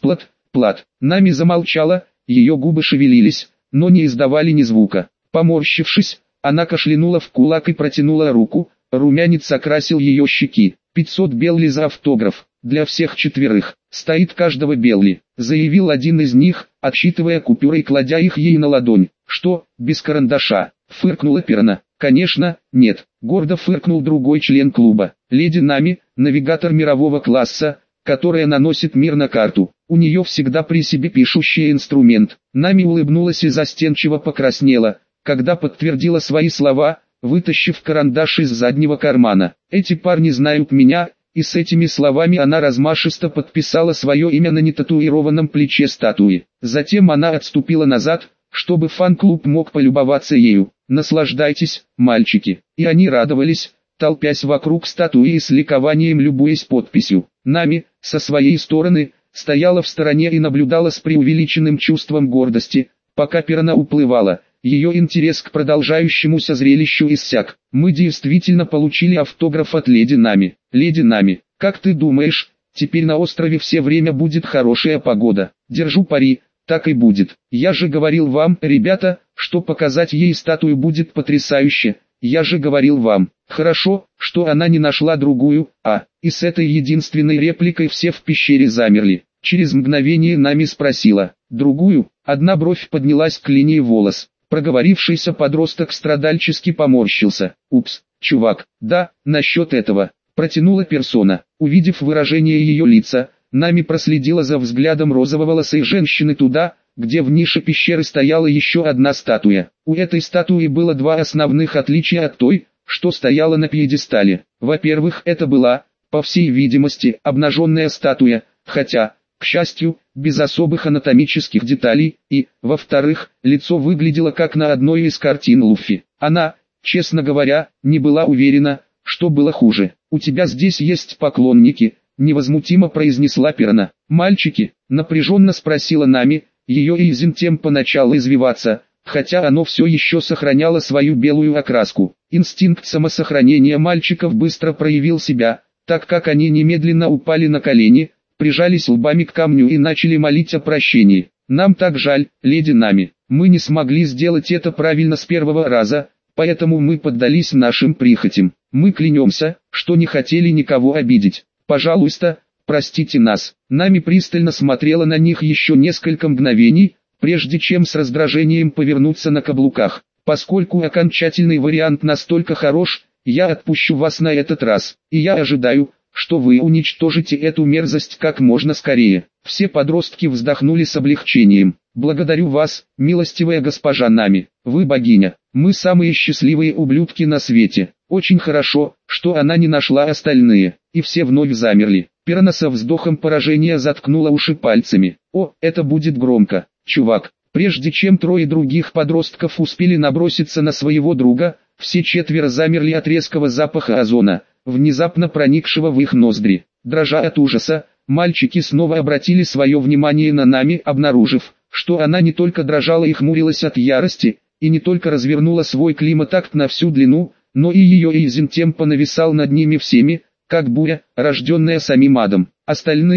Плат». Нами замолчала, ее губы шевелились, но не издавали ни звука. Поморщившись, она кашлянула в кулак и протянула руку, румянец окрасил ее щеки. 500 белли за автограф, для всех четверых, стоит каждого белли, заявил один из них, отсчитывая купюры и кладя их ей на ладонь. «Что, без карандаша?» — фыркнула Перна. «Конечно, нет», — гордо фыркнул другой член клуба. «Леди Нами, навигатор мирового класса, которая наносит мир на карту. У нее всегда при себе пишущий инструмент». Нами улыбнулась и застенчиво покраснела, когда подтвердила свои слова, вытащив карандаш из заднего кармана. «Эти парни знают меня», и с этими словами она размашисто подписала свое имя на нетатуированном плече статуи. Затем она отступила назад, чтобы фан-клуб мог полюбоваться ею. «Наслаждайтесь, мальчики». И они радовались, толпясь вокруг статуи и с ликованием любуясь подписью. Нами, со своей стороны, стояла в стороне и наблюдала с преувеличенным чувством гордости, пока Перна уплывала. Ее интерес к продолжающемуся зрелищу иссяк. «Мы действительно получили автограф от леди Нами. Леди Нами, как ты думаешь, теперь на острове все время будет хорошая погода?» «Держу пари, так и будет. Я же говорил вам, ребята, что показать ей статую будет потрясающе. Я же говорил вам». Хорошо, что она не нашла другую, и с этой единственной репликой все в пещере замерли. Через мгновение Нами спросила: «Другую?» Одна бровь поднялась к линии волос. Проговорившийся подросток страдальчески поморщился. «Упс, чувак, да, насчет этого», — протянула персона. Увидев выражение ее лица, Нами проследила за взглядом розово-волосой женщины туда, где в нише пещеры стояла еще одна статуя. У этой статуи было два основных отличия от той, что стояла на пьедестале. Во-первых, это была, по всей видимости, обнаженная статуя, хотя, к счастью, без особых анатомических деталей, и, во-вторых, лицо выглядело как на одной из картин Луффи. Она, честно говоря, не была уверена, что было хуже. «У тебя здесь есть поклонники», — невозмутимо произнесла Перна. «Мальчики?» — напряженно спросила Нами, ее изюм поначалу извиваться, хотя оно все еще сохраняло свою белую окраску. Инстинкт самосохранения мальчиков быстро проявил себя, так как они немедленно упали на колени, прижались лбами к камню и начали молить о прощении. «Нам так жаль, леди Нами, мы не смогли сделать это правильно с первого раза, поэтому мы поддались нашим прихотям. Мы клянемся, что не хотели никого обидеть. Пожалуйста, простите нас». Нами пристально смотрела на них еще несколько мгновений, прежде чем с раздражением повернуться на каблуках. «Поскольку окончательный вариант настолько хорош, я отпущу вас на этот раз, и я ожидаю, что вы уничтожите эту мерзость как можно скорее». Все подростки вздохнули с облегчением. «Благодарю вас, милостивая госпожа Нами, вы богиня, мы самые счастливые ублюдки на свете». Очень хорошо, что она не нашла остальные, и все вновь замерли. Перна со вздохом поражения заткнула уши пальцами. «О, это будет громко, чувак». Прежде чем трое других подростков успели наброситься на своего друга, все четверо замерли от резкого запаха озона, внезапно проникшего в их ноздри. Дрожа от ужаса, мальчики снова обратили свое внимание на Нами, обнаружив, что она не только дрожала и хмурилась от ярости, и не только развернула свой климат-акт на всю длину, но и ее изюм нависал над ними всеми, как буря, рожденная самим адом. Остальные,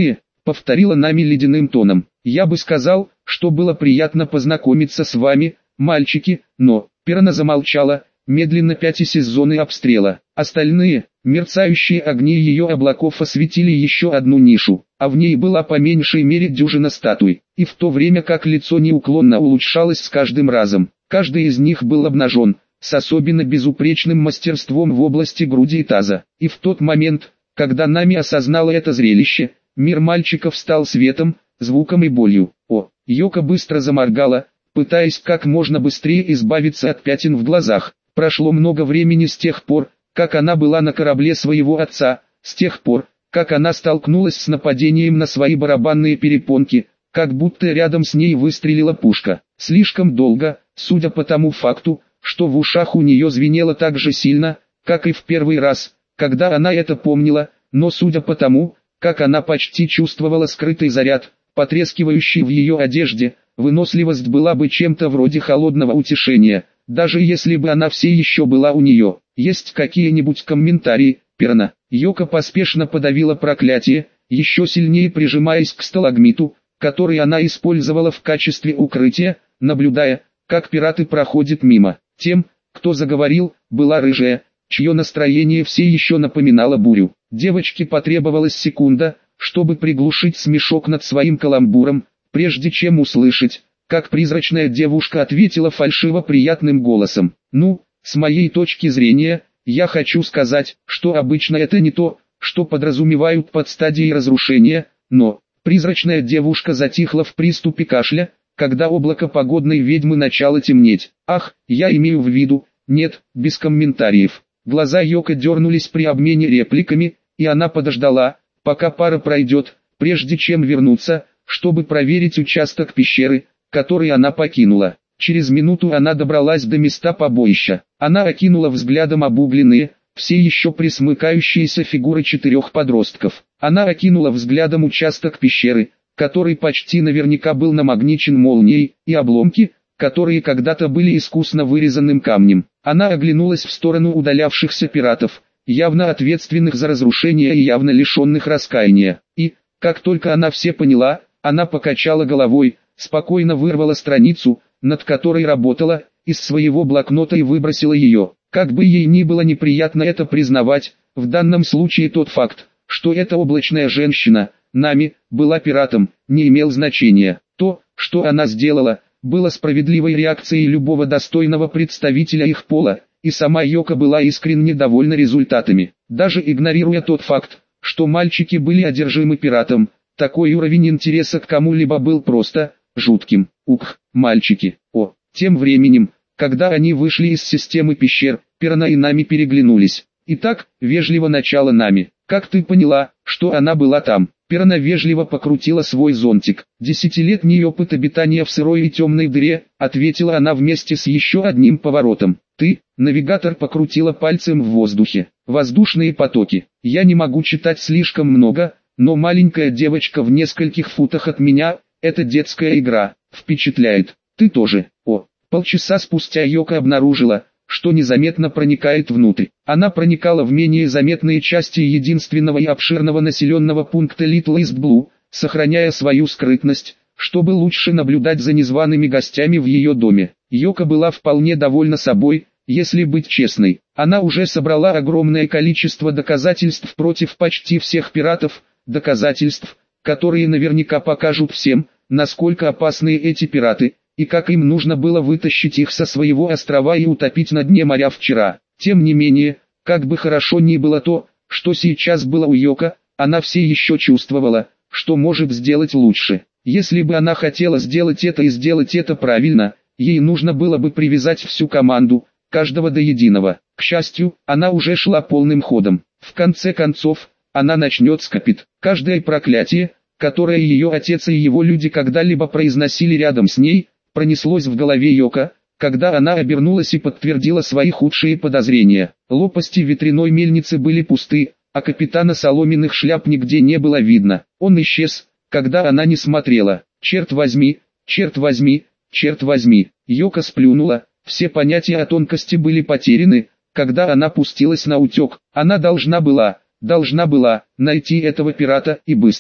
повторила Нами ледяным тоном. «Я бы сказал, что было приятно познакомиться с вами, мальчики, но...» Пирана замолчала, медленно пятясь из зоны обстрела. Остальные, мерцающие огни ее облаков осветили еще одну нишу, а в ней была по меньшей мере дюжина статуй. И в то время как лицо неуклонно улучшалось с каждым разом, каждый из них был обнажен, с особенно безупречным мастерством в области груди и таза. И в тот момент, когда Нами осознала это зрелище, мир мальчиков стал светом, звуком и болью. Йока быстро заморгала, пытаясь как можно быстрее избавиться от пятен в глазах. Прошло много времени с тех пор, как она была на корабле своего отца, с тех пор, как она столкнулась с нападением на свои барабанные перепонки, как будто рядом с ней выстрелила пушка. Слишком долго, судя по тому факту, что в ушах у нее звенело так же сильно, как и в первый раз, когда она это помнила, но судя по тому, как она почти чувствовала скрытый заряд, потрескивающий в ее одежде, выносливость была бы чем-то вроде холодного утешения, даже если бы она все еще была у нее. Есть какие-нибудь комментарии, Пирана? Йока поспешно подавила проклятие, еще сильнее прижимаясь к сталагмиту, который она использовала в качестве укрытия, наблюдая, как пираты проходят мимо. Тем, кто заговорил, была рыжая, чье настроение все еще напоминало бурю. Девочке потребовалась секунда, чтобы приглушить смешок над своим каламбуром, прежде чем услышать, как призрачная девушка ответила фальшиво приятным голосом. «Ну, с моей точки зрения, я хочу сказать, что обычно это не то, что подразумевают под стадией разрушения, но...» Призрачная девушка затихла в приступе кашля, когда облако погодной ведьмы начало темнеть. «Ах, я имею в виду, нет, без комментариев». Глаза Йока дернулись при обмене репликами, и она подождала, пока пара пройдет, прежде чем вернуться, чтобы проверить участок пещеры, который она покинула. Через минуту она добралась до места побоища. Она окинула взглядом обугленные, все еще присмыкающиеся фигуры 4 подростков. Она окинула взглядом участок пещеры, который почти наверняка был намагничен молнией, и обломки, которые когда-то были искусно вырезанным камнем. Она оглянулась в сторону удалявшихся пиратов, явно ответственных за разрушение и явно лишенных раскаяния. И, как только она все поняла, она покачала головой, спокойно вырвала страницу, над которой работала, из своего блокнота и выбросила ее. Как бы ей ни было неприятно это признавать, в данном случае тот факт, что эта облачная женщина, Нами, была пиратом, не имел значения. То, что она сделала, было справедливой реакцией любого достойного представителя их пола, и сама Йока была искренне довольна результатами. Даже игнорируя тот факт, что мальчики были одержимы пиратом, такой уровень интереса к кому-либо был просто жутким. Мальчики. Тем временем, когда они вышли из системы пещер, Пирана и Нами переглянулись. «Итак, вежливо начала Нами. Как ты поняла, что она была там?» Пирана вежливо покрутила свой зонтик. «10-летний опыт обитания в сырой и темной дыре», ответила она вместе с еще одним поворотом. «Ты», навигатор покрутила пальцем в воздухе. «Воздушные потоки. Я не могу читать слишком много, но маленькая девочка в нескольких футах от меня, это детская игра, впечатляет. Ты тоже». Полчаса спустя Йока обнаружила, что незаметно проникает внутрь. Она проникала в менее заметные части единственного и обширного населенного пункта Little East Blue, сохраняя свою скрытность, чтобы лучше наблюдать за незваными гостями в ее доме. Йока была вполне довольна собой, если быть честной. Она уже собрала огромное количество доказательств против почти всех пиратов, доказательств, которые наверняка покажут всем, насколько опасны эти пираты, и как им нужно было вытащить их со своего острова и утопить на дне моря вчера. Тем не менее, как бы хорошо ни было то, что сейчас было у Йока, она все еще чувствовала, что может сделать лучше. Если бы она хотела сделать это и сделать это правильно, ей нужно было бы привязать всю команду, каждого до единого. К счастью, она уже шла полным ходом. В конце концов, она начнет скопить. Каждое проклятие, которое ее отец и его люди когда-либо произносили рядом с ней, пронеслось в голове Йока, когда она обернулась и подтвердила свои худшие подозрения. Лопасти ветряной мельницы были пусты, а капитана соломенных шляп нигде не было видно. Он исчез, когда она не смотрела. Черт возьми, черт возьми, черт возьми. Йока сплюнула, все понятия о тонкости были потеряны, когда она пустилась на утек. Она должна была найти этого пирата и быстро.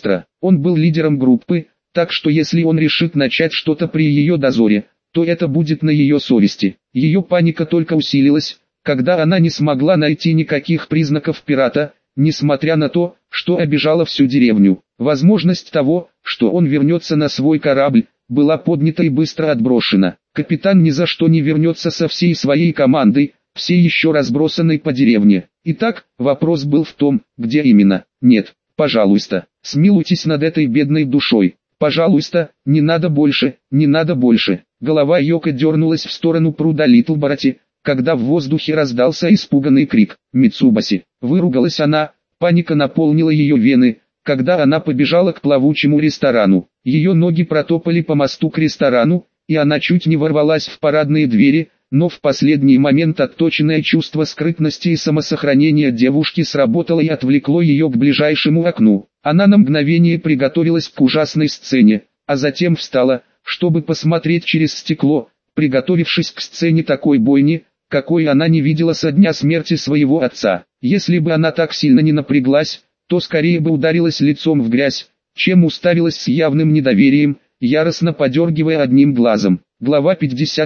Он был лидером группы, так что если он решит начать что-то при ее дозоре, то это будет на ее совести. Ее паника только усилилась, когда она не смогла найти никаких признаков пирата, несмотря на то, что обижала всю деревню. Возможность того, что он вернется на свой корабль, была поднята и быстро отброшена. Капитан ни за что не вернется со всей своей командой, все еще разбросанной по деревне. Итак, вопрос был в том, где именно. Нет, пожалуйста, смилуйтесь над этой бедной душой. Пожалуйста, не надо больше, не надо больше. Голова Йоко дернулась в сторону пруда Литлборати, когда в воздухе раздался испуганный крик. «Мицубаси!» Выругалась она, паника наполнила ее вены, когда она побежала к плавучему ресторану. Ее ноги протопали по мосту к ресторану, и она чуть не ворвалась в парадные двери, но в последний момент отточенное чувство скрытности и самосохранения девушки сработало и отвлекло ее к ближайшему окну. Она на мгновение приготовилась к ужасной сцене, а затем встала, чтобы посмотреть через стекло, приготовившись к сцене такой бойни, какой она не видела со дня смерти своего отца. Если бы она так сильно не напряглась, то скорее бы ударилась лицом в грязь, чем уставилась с явным недоверием, яростно подергивая одним глазом. Глава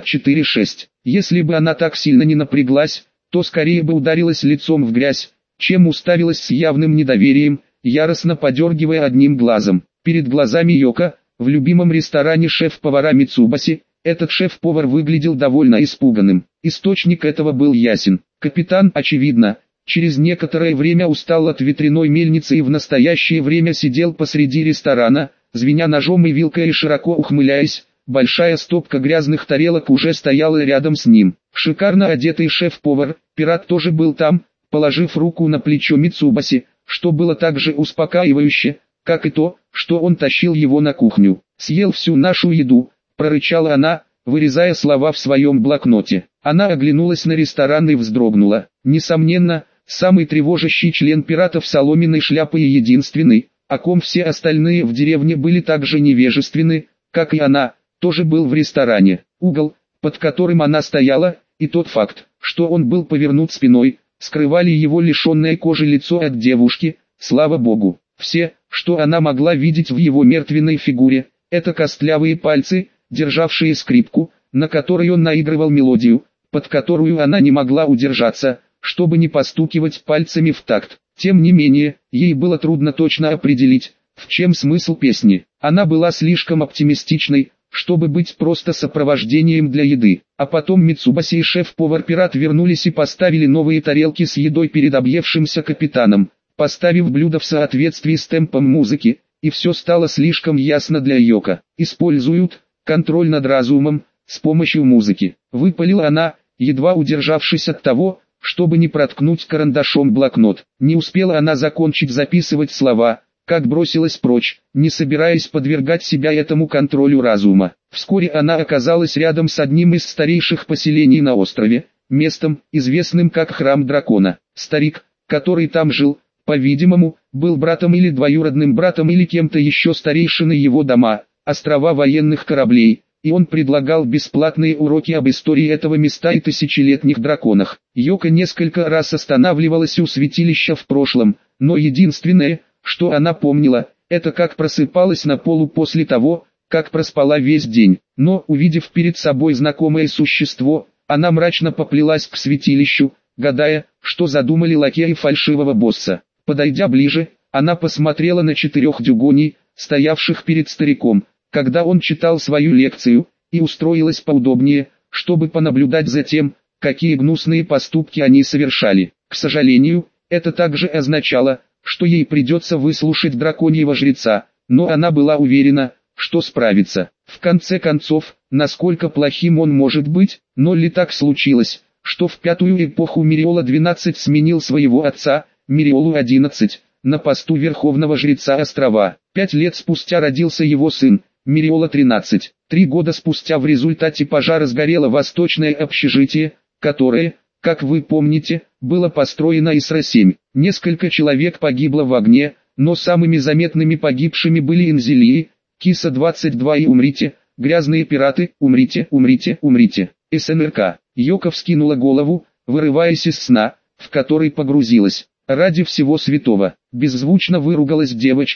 54.6. Если бы она так сильно не напряглась, то скорее бы ударилась лицом в грязь, чем уставилась с явным недоверием, яростно подергивая одним глазом. Перед глазами Йоко, в любимом ресторане шеф-повара Мицубаси, этот шеф-повар выглядел довольно испуганным. Источник этого был ясен. Капитан, очевидно, через некоторое время устал от ветряной мельницы и в настоящее время сидел посреди ресторана, звеня ножом и вилкой и широко ухмыляясь. Большая стопка грязных тарелок уже стояла рядом с ним. Шикарно одетый шеф-повар, пират тоже был там, положив руку на плечо Мицубаси, что было так же успокаивающе, как и то, что он тащил его на кухню. «Съел всю нашу еду», — прорычала она, вырезая слова в своем блокноте. Она оглянулась на ресторан и вздрогнула. Несомненно, самый тревожащий член пиратов соломенной шляпы и единственный, о ком все остальные в деревне были так же невежественны, как и она, тоже был в ресторане. Угол, под которым она стояла, и тот факт, что он был повернут спиной, скрывали его лишенное кожи лицо от девушки. Слава богу, все, что она могла видеть в его мертвенной фигуре, это костлявые пальцы, державшие скрипку, на которой он наигрывал мелодию, под которую она не могла удержаться, чтобы не постукивать пальцами в такт. Тем не менее, ей было трудно точно определить, в чем смысл песни. Она была слишком оптимистичной, чтобы быть просто сопровождением для еды. А потом Мицубаси и шеф-повар-пират вернулись и поставили новые тарелки с едой перед объевшимся капитаном, поставив блюдо в соответствии с темпом музыки, и все стало слишком ясно для Йоко. «Используют контроль над разумом с помощью музыки», — выпалила она, едва удержавшись от того, чтобы не проткнуть карандашом блокнот. Не успела она закончить записывать слова, как бросилась прочь, не собираясь подвергать себя этому контролю разума. Вскоре она оказалась рядом с одним из старейших поселений на острове, местом, известным как Храм Дракона. Старик, который там жил, по-видимому, был братом или двоюродным братом или кем-то еще старейшиной его дома, острова военных кораблей, и он предлагал бесплатные уроки об истории этого места и тысячелетних драконах. Йоко несколько раз останавливалась у святилища в прошлом, но единственное, что она помнила, это как просыпалась на полу после того, как проспала весь день. Но, увидев перед собой знакомое существо, она мрачно поплелась к святилищу, гадая, что задумали лакеи фальшивого босса. Подойдя ближе, она посмотрела на 4 дюгоней, стоявших перед стариком, когда он читал свою лекцию, и устроилась поудобнее, чтобы понаблюдать за тем, какие гнусные поступки они совершали. К сожалению, это также означало, что ей придется выслушать драконьего жреца, но она была уверена, что справится. В конце концов, насколько плохим он может быть, но ли так случилось, что в 5-ю эпоху Мириола-12 сменил своего отца, Мириолу-11, на посту верховного жреца острова. 5 лет спустя родился его сын, Мириола-13. 3 года спустя в результате пожара сгорело восточное общежитие, которое, как вы помните, было построено Исра-7. Несколько человек погибло в огне, но самыми заметными погибшими были Инзелии, Киса-22 и Умрите, грязные пираты, умрите, умрите, умрите. СНРК. Йоко вскинула голову, вырываясь из сна, в который погрузилась. Ради всего святого. Беззвучно выругалась девочка,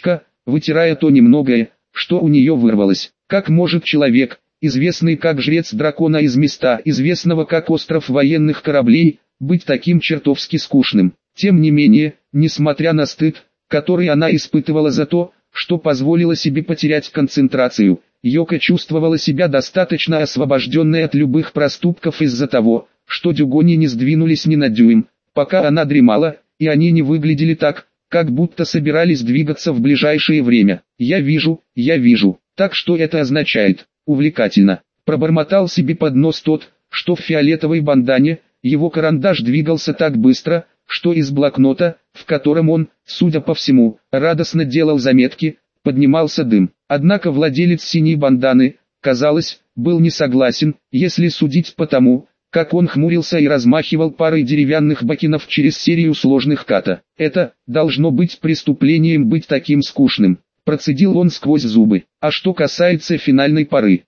вытирая то немногое, что у нее вырвалось. Как может человек, известный как жрец дракона из места, известного как остров военных кораблей, быть таким чертовски скучным? Тем не менее, несмотря на стыд, который она испытывала за то, что позволила себе потерять концентрацию, Йоко чувствовала себя достаточно освобожденной от любых проступков из-за того, что дюгони не сдвинулись ни на дюйм, пока она дремала, и они не выглядели так, как будто собирались двигаться в ближайшее время. Я вижу, так что это означает? Увлекательно. Пробормотал себе под нос тот, что в фиолетовой бандане, его карандаш двигался так быстро, что из блокнота, в котором он, судя по всему, радостно делал заметки, поднимался дым. Однако владелец синей банданы, казалось, был не согласен, если судить по тому, как он хмурился и размахивал парой деревянных бакенов через серию сложных ката. Это, должно быть преступлением быть таким скучным. Процедил он сквозь зубы. А что касается финальной пары,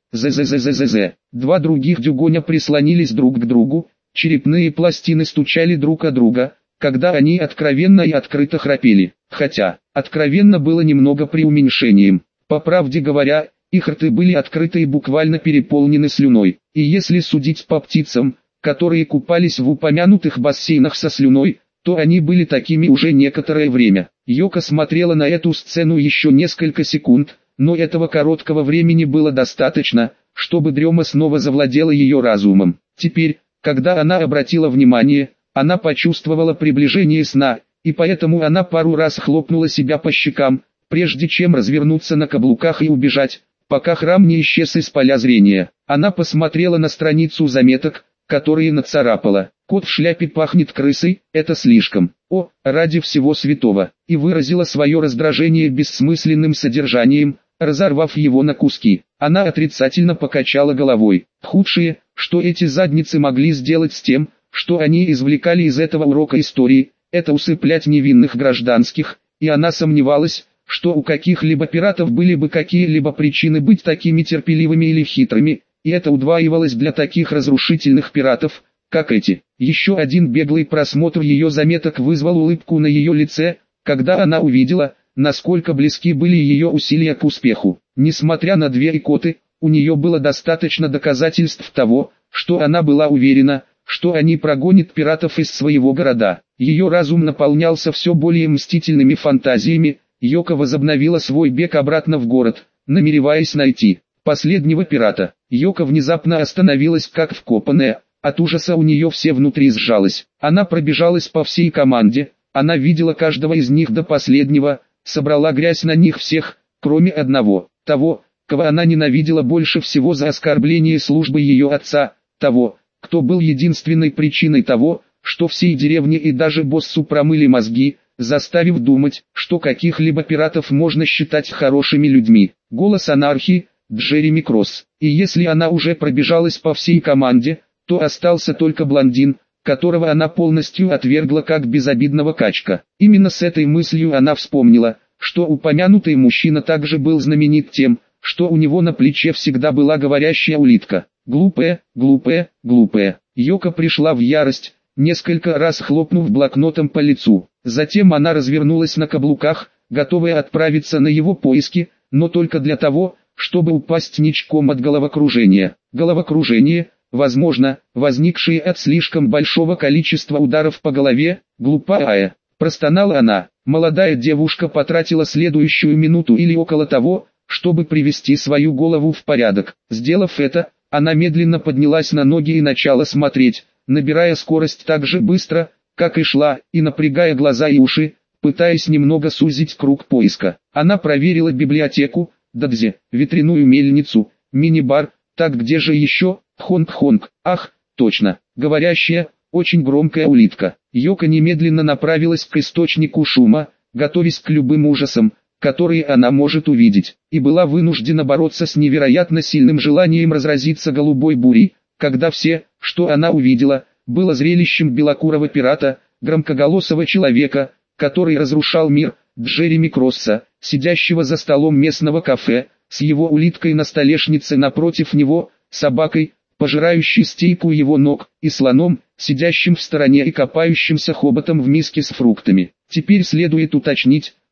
два других дюгоня прислонились друг к другу, черепные пластины стучали друг о друга, когда они откровенно и открыто храпели. Хотя, откровенно было немного преуменьшением. По правде говоря, их рты были открыты и буквально переполнены слюной. И если судить по птицам, которые купались в упомянутых бассейнах со слюной, то они были такими уже некоторое время. Йоко смотрела на эту сцену еще несколько секунд, но этого короткого времени было достаточно, чтобы дрема снова завладела ее разумом. Теперь, когда она обратила внимание, она почувствовала приближение сна, и поэтому она пару раз хлопнула себя по щекам, прежде чем развернуться на каблуках и убежать, пока храм не исчез из поля зрения. Она посмотрела на страницу заметок, которые нацарапала. «Кот в шляпе пахнет крысой, это слишком. О, ради всего святого!» И выразила свое раздражение бессмысленным содержанием, разорвав его на куски. Она отрицательно покачала головой. Худшее, что эти задницы могли сделать с тем, что они извлекали из этого урока истории, это усыплять невинных гражданских, и она сомневалась, что у каких-либо пиратов были бы какие-либо причины быть такими терпеливыми или хитрыми, и это удваивалось для таких разрушительных пиратов, как эти. Еще один беглый просмотр ее заметок вызвал улыбку на ее лице, когда она увидела, насколько близки были ее усилия к успеху. Несмотря на две икоты, у нее было достаточно доказательств того, что она была уверена, что они прогонят пиратов из своего города. Ее разум наполнялся все более мстительными фантазиями. Йоко возобновила свой бег обратно в город, намереваясь найти последнего пирата. Йоко внезапно остановилась как вкопанная, от ужаса у нее все внутри сжалось. Она пробежалась по всей команде, она видела каждого из них до последнего, собрала грязь на них всех, кроме одного, того, кого она ненавидела больше всего за оскорбление службы ее отца, того, кто был единственной причиной того, что всей деревне и даже боссу промыли мозги, заставив думать, что каких-либо пиратов можно считать хорошими людьми. Голос анархии, Джереми Кросс. И если она уже пробежалась по всей команде, то остался только блондин, которого она полностью отвергла как безобидного качка. Именно с этой мыслью она вспомнила, что упомянутый мужчина также был знаменит тем, что у него на плече всегда была говорящая улитка. Глупая, глупая, глупая. Йоко пришла в ярость, несколько раз хлопнув блокнотом по лицу. Затем она развернулась на каблуках, готовая отправиться на его поиски, но только для того, чтобы упасть ничком от головокружения. Головокружение, возможно, возникшее от слишком большого количества ударов по голове, глупая. Простонала она. Молодая девушка потратила следующую минуту или около того, чтобы привести свою голову в порядок. Сделав это, она медленно поднялась на ноги и начала смотреть, набирая скорость так же быстро, как и шла, и напрягая глаза и уши, пытаясь немного сузить круг поиска. Она проверила библиотеку, дадзе, ветряную мельницу, мини-бар, так где же еще, хонг-хонг, ах, точно, говорящая, очень громкая улитка. Йоко немедленно направилась к источнику шума, готовясь к любым ужасам, которые она может увидеть, и была вынуждена бороться с невероятно сильным желанием разразиться голубой бурей, когда все, что она увидела, было зрелищем белокурого пирата, громкоголосого человека, который разрушал мир, Джереми Кросса, сидящего за столом местного кафе, с его улиткой на столешнице напротив него, собакой, пожирающей стейку его ног, и слоном, сидящим в стороне и копающимся хоботом в миске с фруктами. Теперь следует уточнить,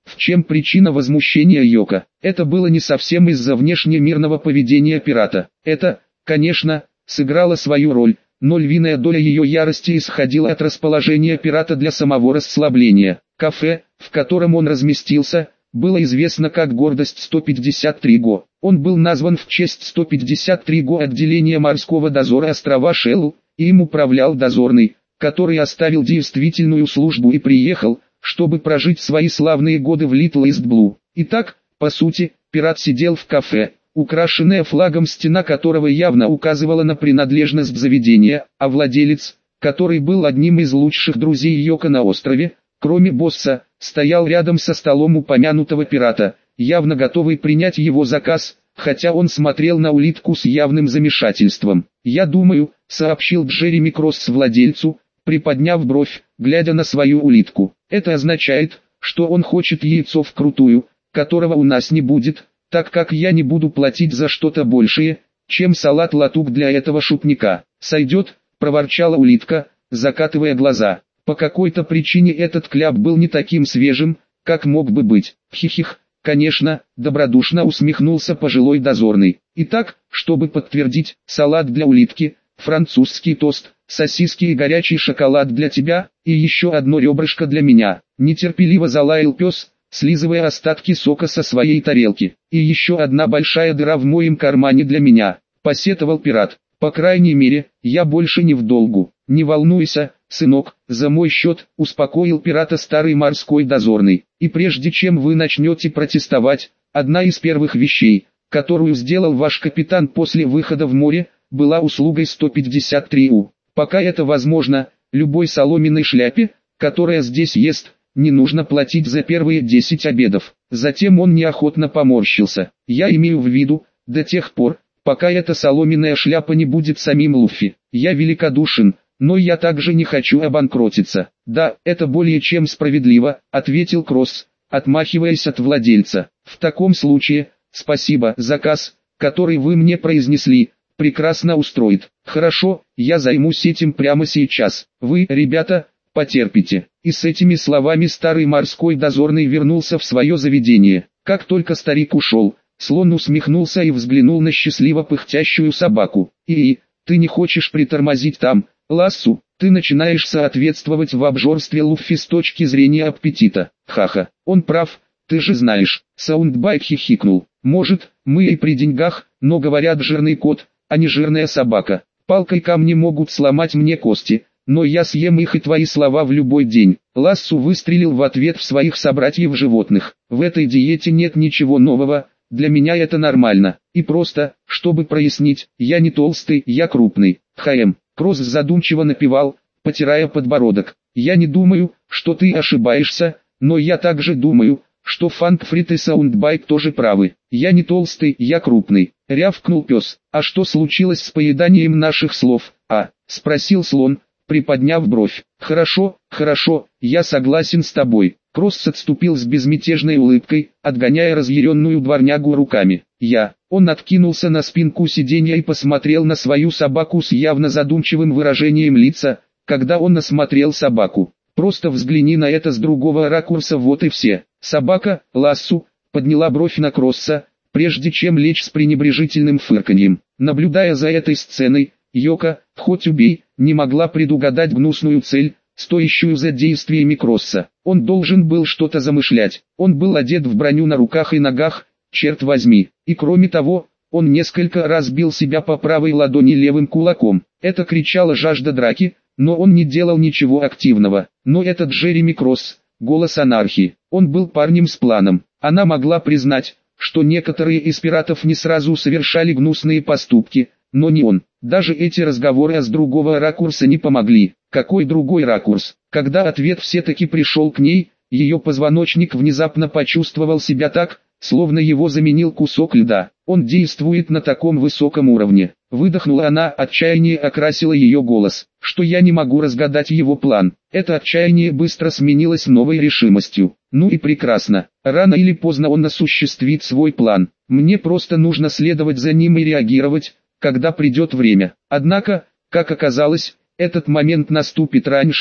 В чем причина возмущения Йоко? Это было не совсем из-за внешнемирного поведения пирата. Это, конечно, сыграло свою роль, но львиная доля ее ярости исходила от расположения пирата для самого расслабления. Кафе, в котором он разместился, было известно как «Гордость 153 ГО». Он был назван в честь 153 ГО отделения морского дозора острова Шелл, и им управлял дозорный, который оставил действительную службу и приехал, чтобы прожить свои славные годы в Литл Ист Блу. Итак, по сути, пират сидел в кафе, украшенная флагом стена которого явно указывала на принадлежность заведения, а владелец, который был одним из лучших друзей Йоко на острове, кроме босса, стоял рядом со столом упомянутого пирата, явно готовый принять его заказ, хотя он смотрел на улитку с явным замешательством. «Я думаю», — сообщил Джереми Кросс владельцу, приподняв бровь, глядя на свою улитку. «Это означает, что он хочет яйцо вкрутую, которого у нас не будет, так как я не буду платить за что-то большее, чем салат-латук для этого шутника». «Сойдет», — проворчала улитка, закатывая глаза. По какой-то причине этот кляп был не таким свежим, как мог бы быть. «Хихих, конечно», — добродушно усмехнулся пожилой дозорный. «Итак, чтобы подтвердить, салат для улитки, французский тост, сосиски и горячий шоколад для тебя, и еще одно ребрышко для меня». Нетерпеливо залаял пес, слизывая остатки сока со своей тарелки. «И еще одна большая дыра в моем кармане для меня», — посетовал пират. «По крайней мере, я больше не в долгу». «Не волнуйся, сынок, за мой счет», — успокоил пирата старый морской дозорный. «И прежде чем вы начнете протестовать, одна из первых вещей, которую сделал ваш капитан после выхода в море, была услугой 153У. Пока это возможно, любой соломенной шляпе, которая здесь ест, не нужно платить за первые 10 обедов». Затем он неохотно поморщился. «Я имею в виду, до тех пор, пока эта соломенная шляпа не будет самим Луффи. Я великодушен, но я также не хочу обанкротиться». «Да, это более чем справедливо», — ответил Кросс, отмахиваясь от владельца. «В таком случае, спасибо, заказ, который вы мне произнесли, прекрасно устроит. Хорошо, я займусь этим прямо сейчас. Вы, ребята, потерпите». И с этими словами старый морской дозорный вернулся в свое заведение. Как только старик ушел, слон усмехнулся и взглянул на счастливо пыхтящую собаку. «И, ты не хочешь притормозить там, Лассу? Ты начинаешь соответствовать в обжорстве Луффи с точки зрения аппетита». «Ха-ха, он прав, ты же знаешь». Саундбайк хихикнул. «Может, мы и при деньгах, но говорят жирный кот, а не жирная собака. Палкой камни могут сломать мне кости, но я съем их и твои слова в любой день». Лассу выстрелил в ответ в своих собратьев-животных. «В этой диете нет ничего нового, для меня это нормально. И просто, чтобы прояснить, я не толстый, я крупный». Кросс задумчиво напевал, потирая подбородок. «Я не думаю, что ты ошибаешься, но я также думаю, что Фанкфрит и Саундбайк тоже правы. Я не толстый, я крупный», — рявкнул пес. «А что случилось с поеданием наших слов?» — спросил слон, приподняв бровь. «Хорошо, хорошо, я согласен с тобой». Кросс отступил с безмятежной улыбкой, отгоняя разъяренную дворнягу руками. Он откинулся на спинку сиденья и посмотрел на свою собаку с явно задумчивым выражением лица, когда он осмотрел собаку. «Просто взгляни на это с другого ракурса, вот и все». Собака, Лассу, подняла бровь на Кросса, прежде чем лечь с пренебрежительным фырканьем. Наблюдая за этой сценой, Йоко, хоть убей, не могла предугадать гнусную цель, стоящую за действиями Кросса. Он должен был что-то замышлять. Он был одет в броню на руках и ногах, черт возьми. И кроме того, он несколько раз бил себя по правой ладони левым кулаком. Это кричала жажда драки, но он не делал ничего активного. Но этот Джереми Кросс, голос анархии, он был парнем с планом. Она могла признать, что некоторые из пиратов не сразу совершали гнусные поступки, но не он. Даже эти разговоры с другого ракурса не помогли. Какой другой ракурс? Когда ответ все-таки пришел к ней, ее позвоночник внезапно почувствовал себя так, словно его заменил кусок льда. Он действует на таком высоком уровне. Выдохнула она, отчаяние окрасило ее голос, что я не могу разгадать его план. Это отчаяние быстро сменилось новой решимостью. Ну и прекрасно. Рано или поздно он осуществит свой план. Мне просто нужно следовать за ним и реагировать, когда придет время. Однако, как оказалось, этот момент наступит раньше,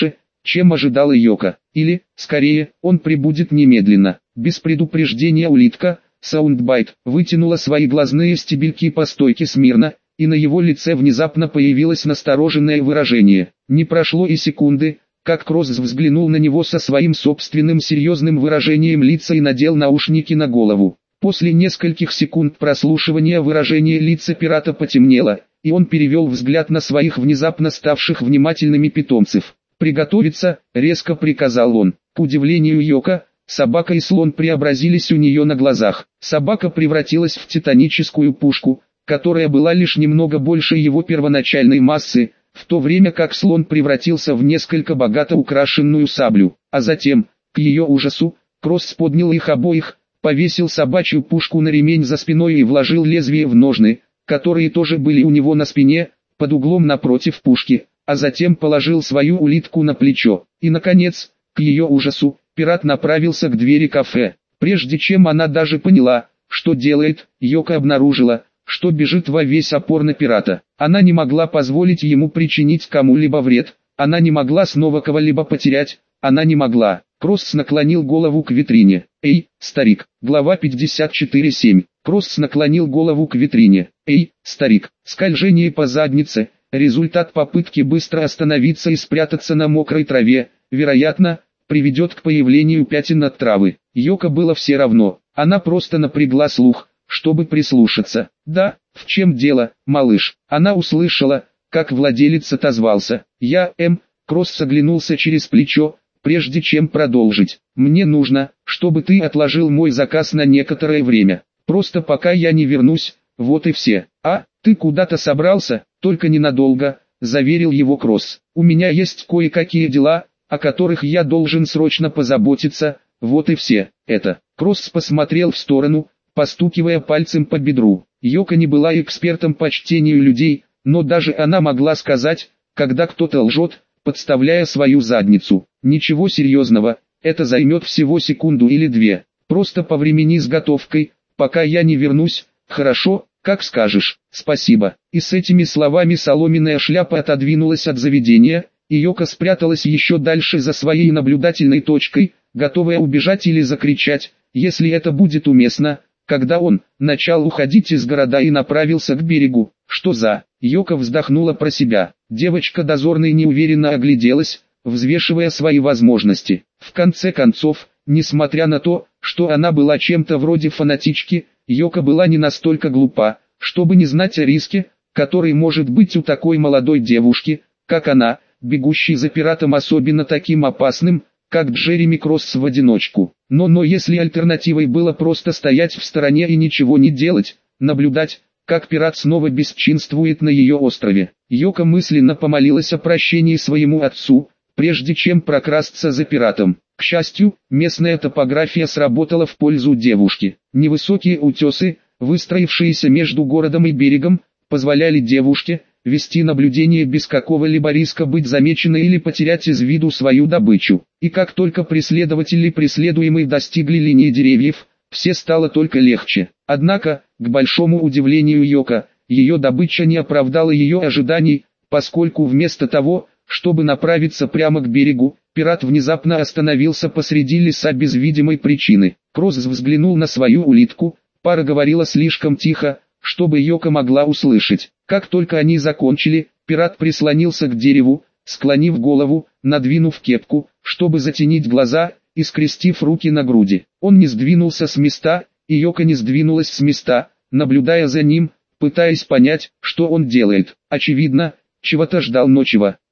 чем ожидала Йоко. Или, скорее, он прибудет немедленно. Без предупреждения улитка, Саундбайт, вытянула свои глазные стебельки по стойке смирно, и на его лице внезапно появилось настороженное выражение. Не прошло и секунды, как Кросс взглянул на него со своим собственным серьезным выражением лица и надел наушники на голову. После нескольких секунд прослушивания выражение лица пирата потемнело, и он перевел взгляд на своих внезапно ставших внимательными питомцев. «Приготовиться», — резко приказал он. К удивлению Йоко, собака и слон преобразились у нее на глазах. Собака превратилась в титаническую пушку, которая была лишь немного больше его первоначальной массы, в то время как слон превратился в несколько богато украшенную саблю. А затем, к ее ужасу, Кросс поднял их обоих, повесил собачью пушку на ремень за спиной и вложил лезвие в ножны, которые тоже были у него на спине, под углом напротив пушки, а затем положил свою улитку на плечо. И наконец, к ее ужасу, пират направился к двери кафе. Прежде чем она даже поняла, что делает, Йоко обнаружила, что бежит во весь опор на пирата. Она не могла позволить ему причинить кому-либо вред, она не могла снова кого-либо потерять, она не могла. Кросс наклонил голову к витрине. «Эй, старик!» Глава 54.7. Кросс наклонил голову к витрине. «Эй, старик!» Скольжение по заднице, результат попытки быстро остановиться и спрятаться на мокрой траве, вероятно, приведет к появлению пятен от травы. Йоко было все равно, она просто напрягла слух, чтобы прислушаться. «Да, в чем дело, малыш?» Она услышала, как владелец отозвался. «Я, Кросс оглянулся через плечо, прежде чем продолжить. «Мне нужно, чтобы ты отложил мой заказ на некоторое время. Просто пока я не вернусь, вот и все». «А, ты куда-то собрался, только ненадолго», — заверил его Кросс. «У меня есть кое-какие дела, о которых я должен срочно позаботиться, вот и все». Это. Кросс посмотрел в сторону, постукивая пальцем по бедру. Йоко не была экспертом по чтению людей, но даже она могла сказать, когда кто-то лжет, подставляя свою задницу. «Ничего серьезного, это займет всего секунду или две. Просто повремени с готовкой, пока я не вернусь, хорошо, как скажешь, спасибо». И с этими словами соломенная шляпа отодвинулась от заведения, и Йоко спряталась еще дальше за своей наблюдательной точкой, готовая убежать или закричать, если это будет уместно, когда он начал уходить из города и направился к берегу. «Что за...» Йоко вздохнула про себя. Девочка-дозорный неуверенно огляделась, взвешивая свои возможности. В конце концов, несмотря на то, что она была чем-то вроде фанатички, Йоко была не настолько глупа, чтобы не знать о риске, который может быть у такой молодой девушки, как она, бегущей за пиратом особенно таким опасным, как Джереми Кросс в одиночку. Но если альтернативой было просто стоять в стороне и ничего не делать, наблюдать, как пират снова бесчинствует на ее острове, Йоко мысленно помолилась о прощении своему отцу, прежде чем прокрасться за пиратом. К счастью, местная топография сработала в пользу девушки. Невысокие утесы, выстроившиеся между городом и берегом, позволяли девушке вести наблюдение без какого-либо риска быть замеченной или потерять из виду свою добычу. И как только преследователь и преследуемый достигли линии деревьев, все стало только легче. Однако, к большому удивлению Йоко, ее добыча не оправдала ее ожиданий, поскольку вместо того, чтобы направиться прямо к берегу, пират внезапно остановился посреди леса без видимой причины. Кросс взглянул на свою улитку, пара говорила слишком тихо, чтобы Йоко могла услышать. Как только они закончили, пират прислонился к дереву, склонив голову, надвинув кепку, чтобы затенить глаза, и скрестив руки на груди. Он не сдвинулся с места, и Йоко не сдвинулась с места, наблюдая за ним, пытаясь понять, что он делает. Очевидно, чего-то ждал, но чего.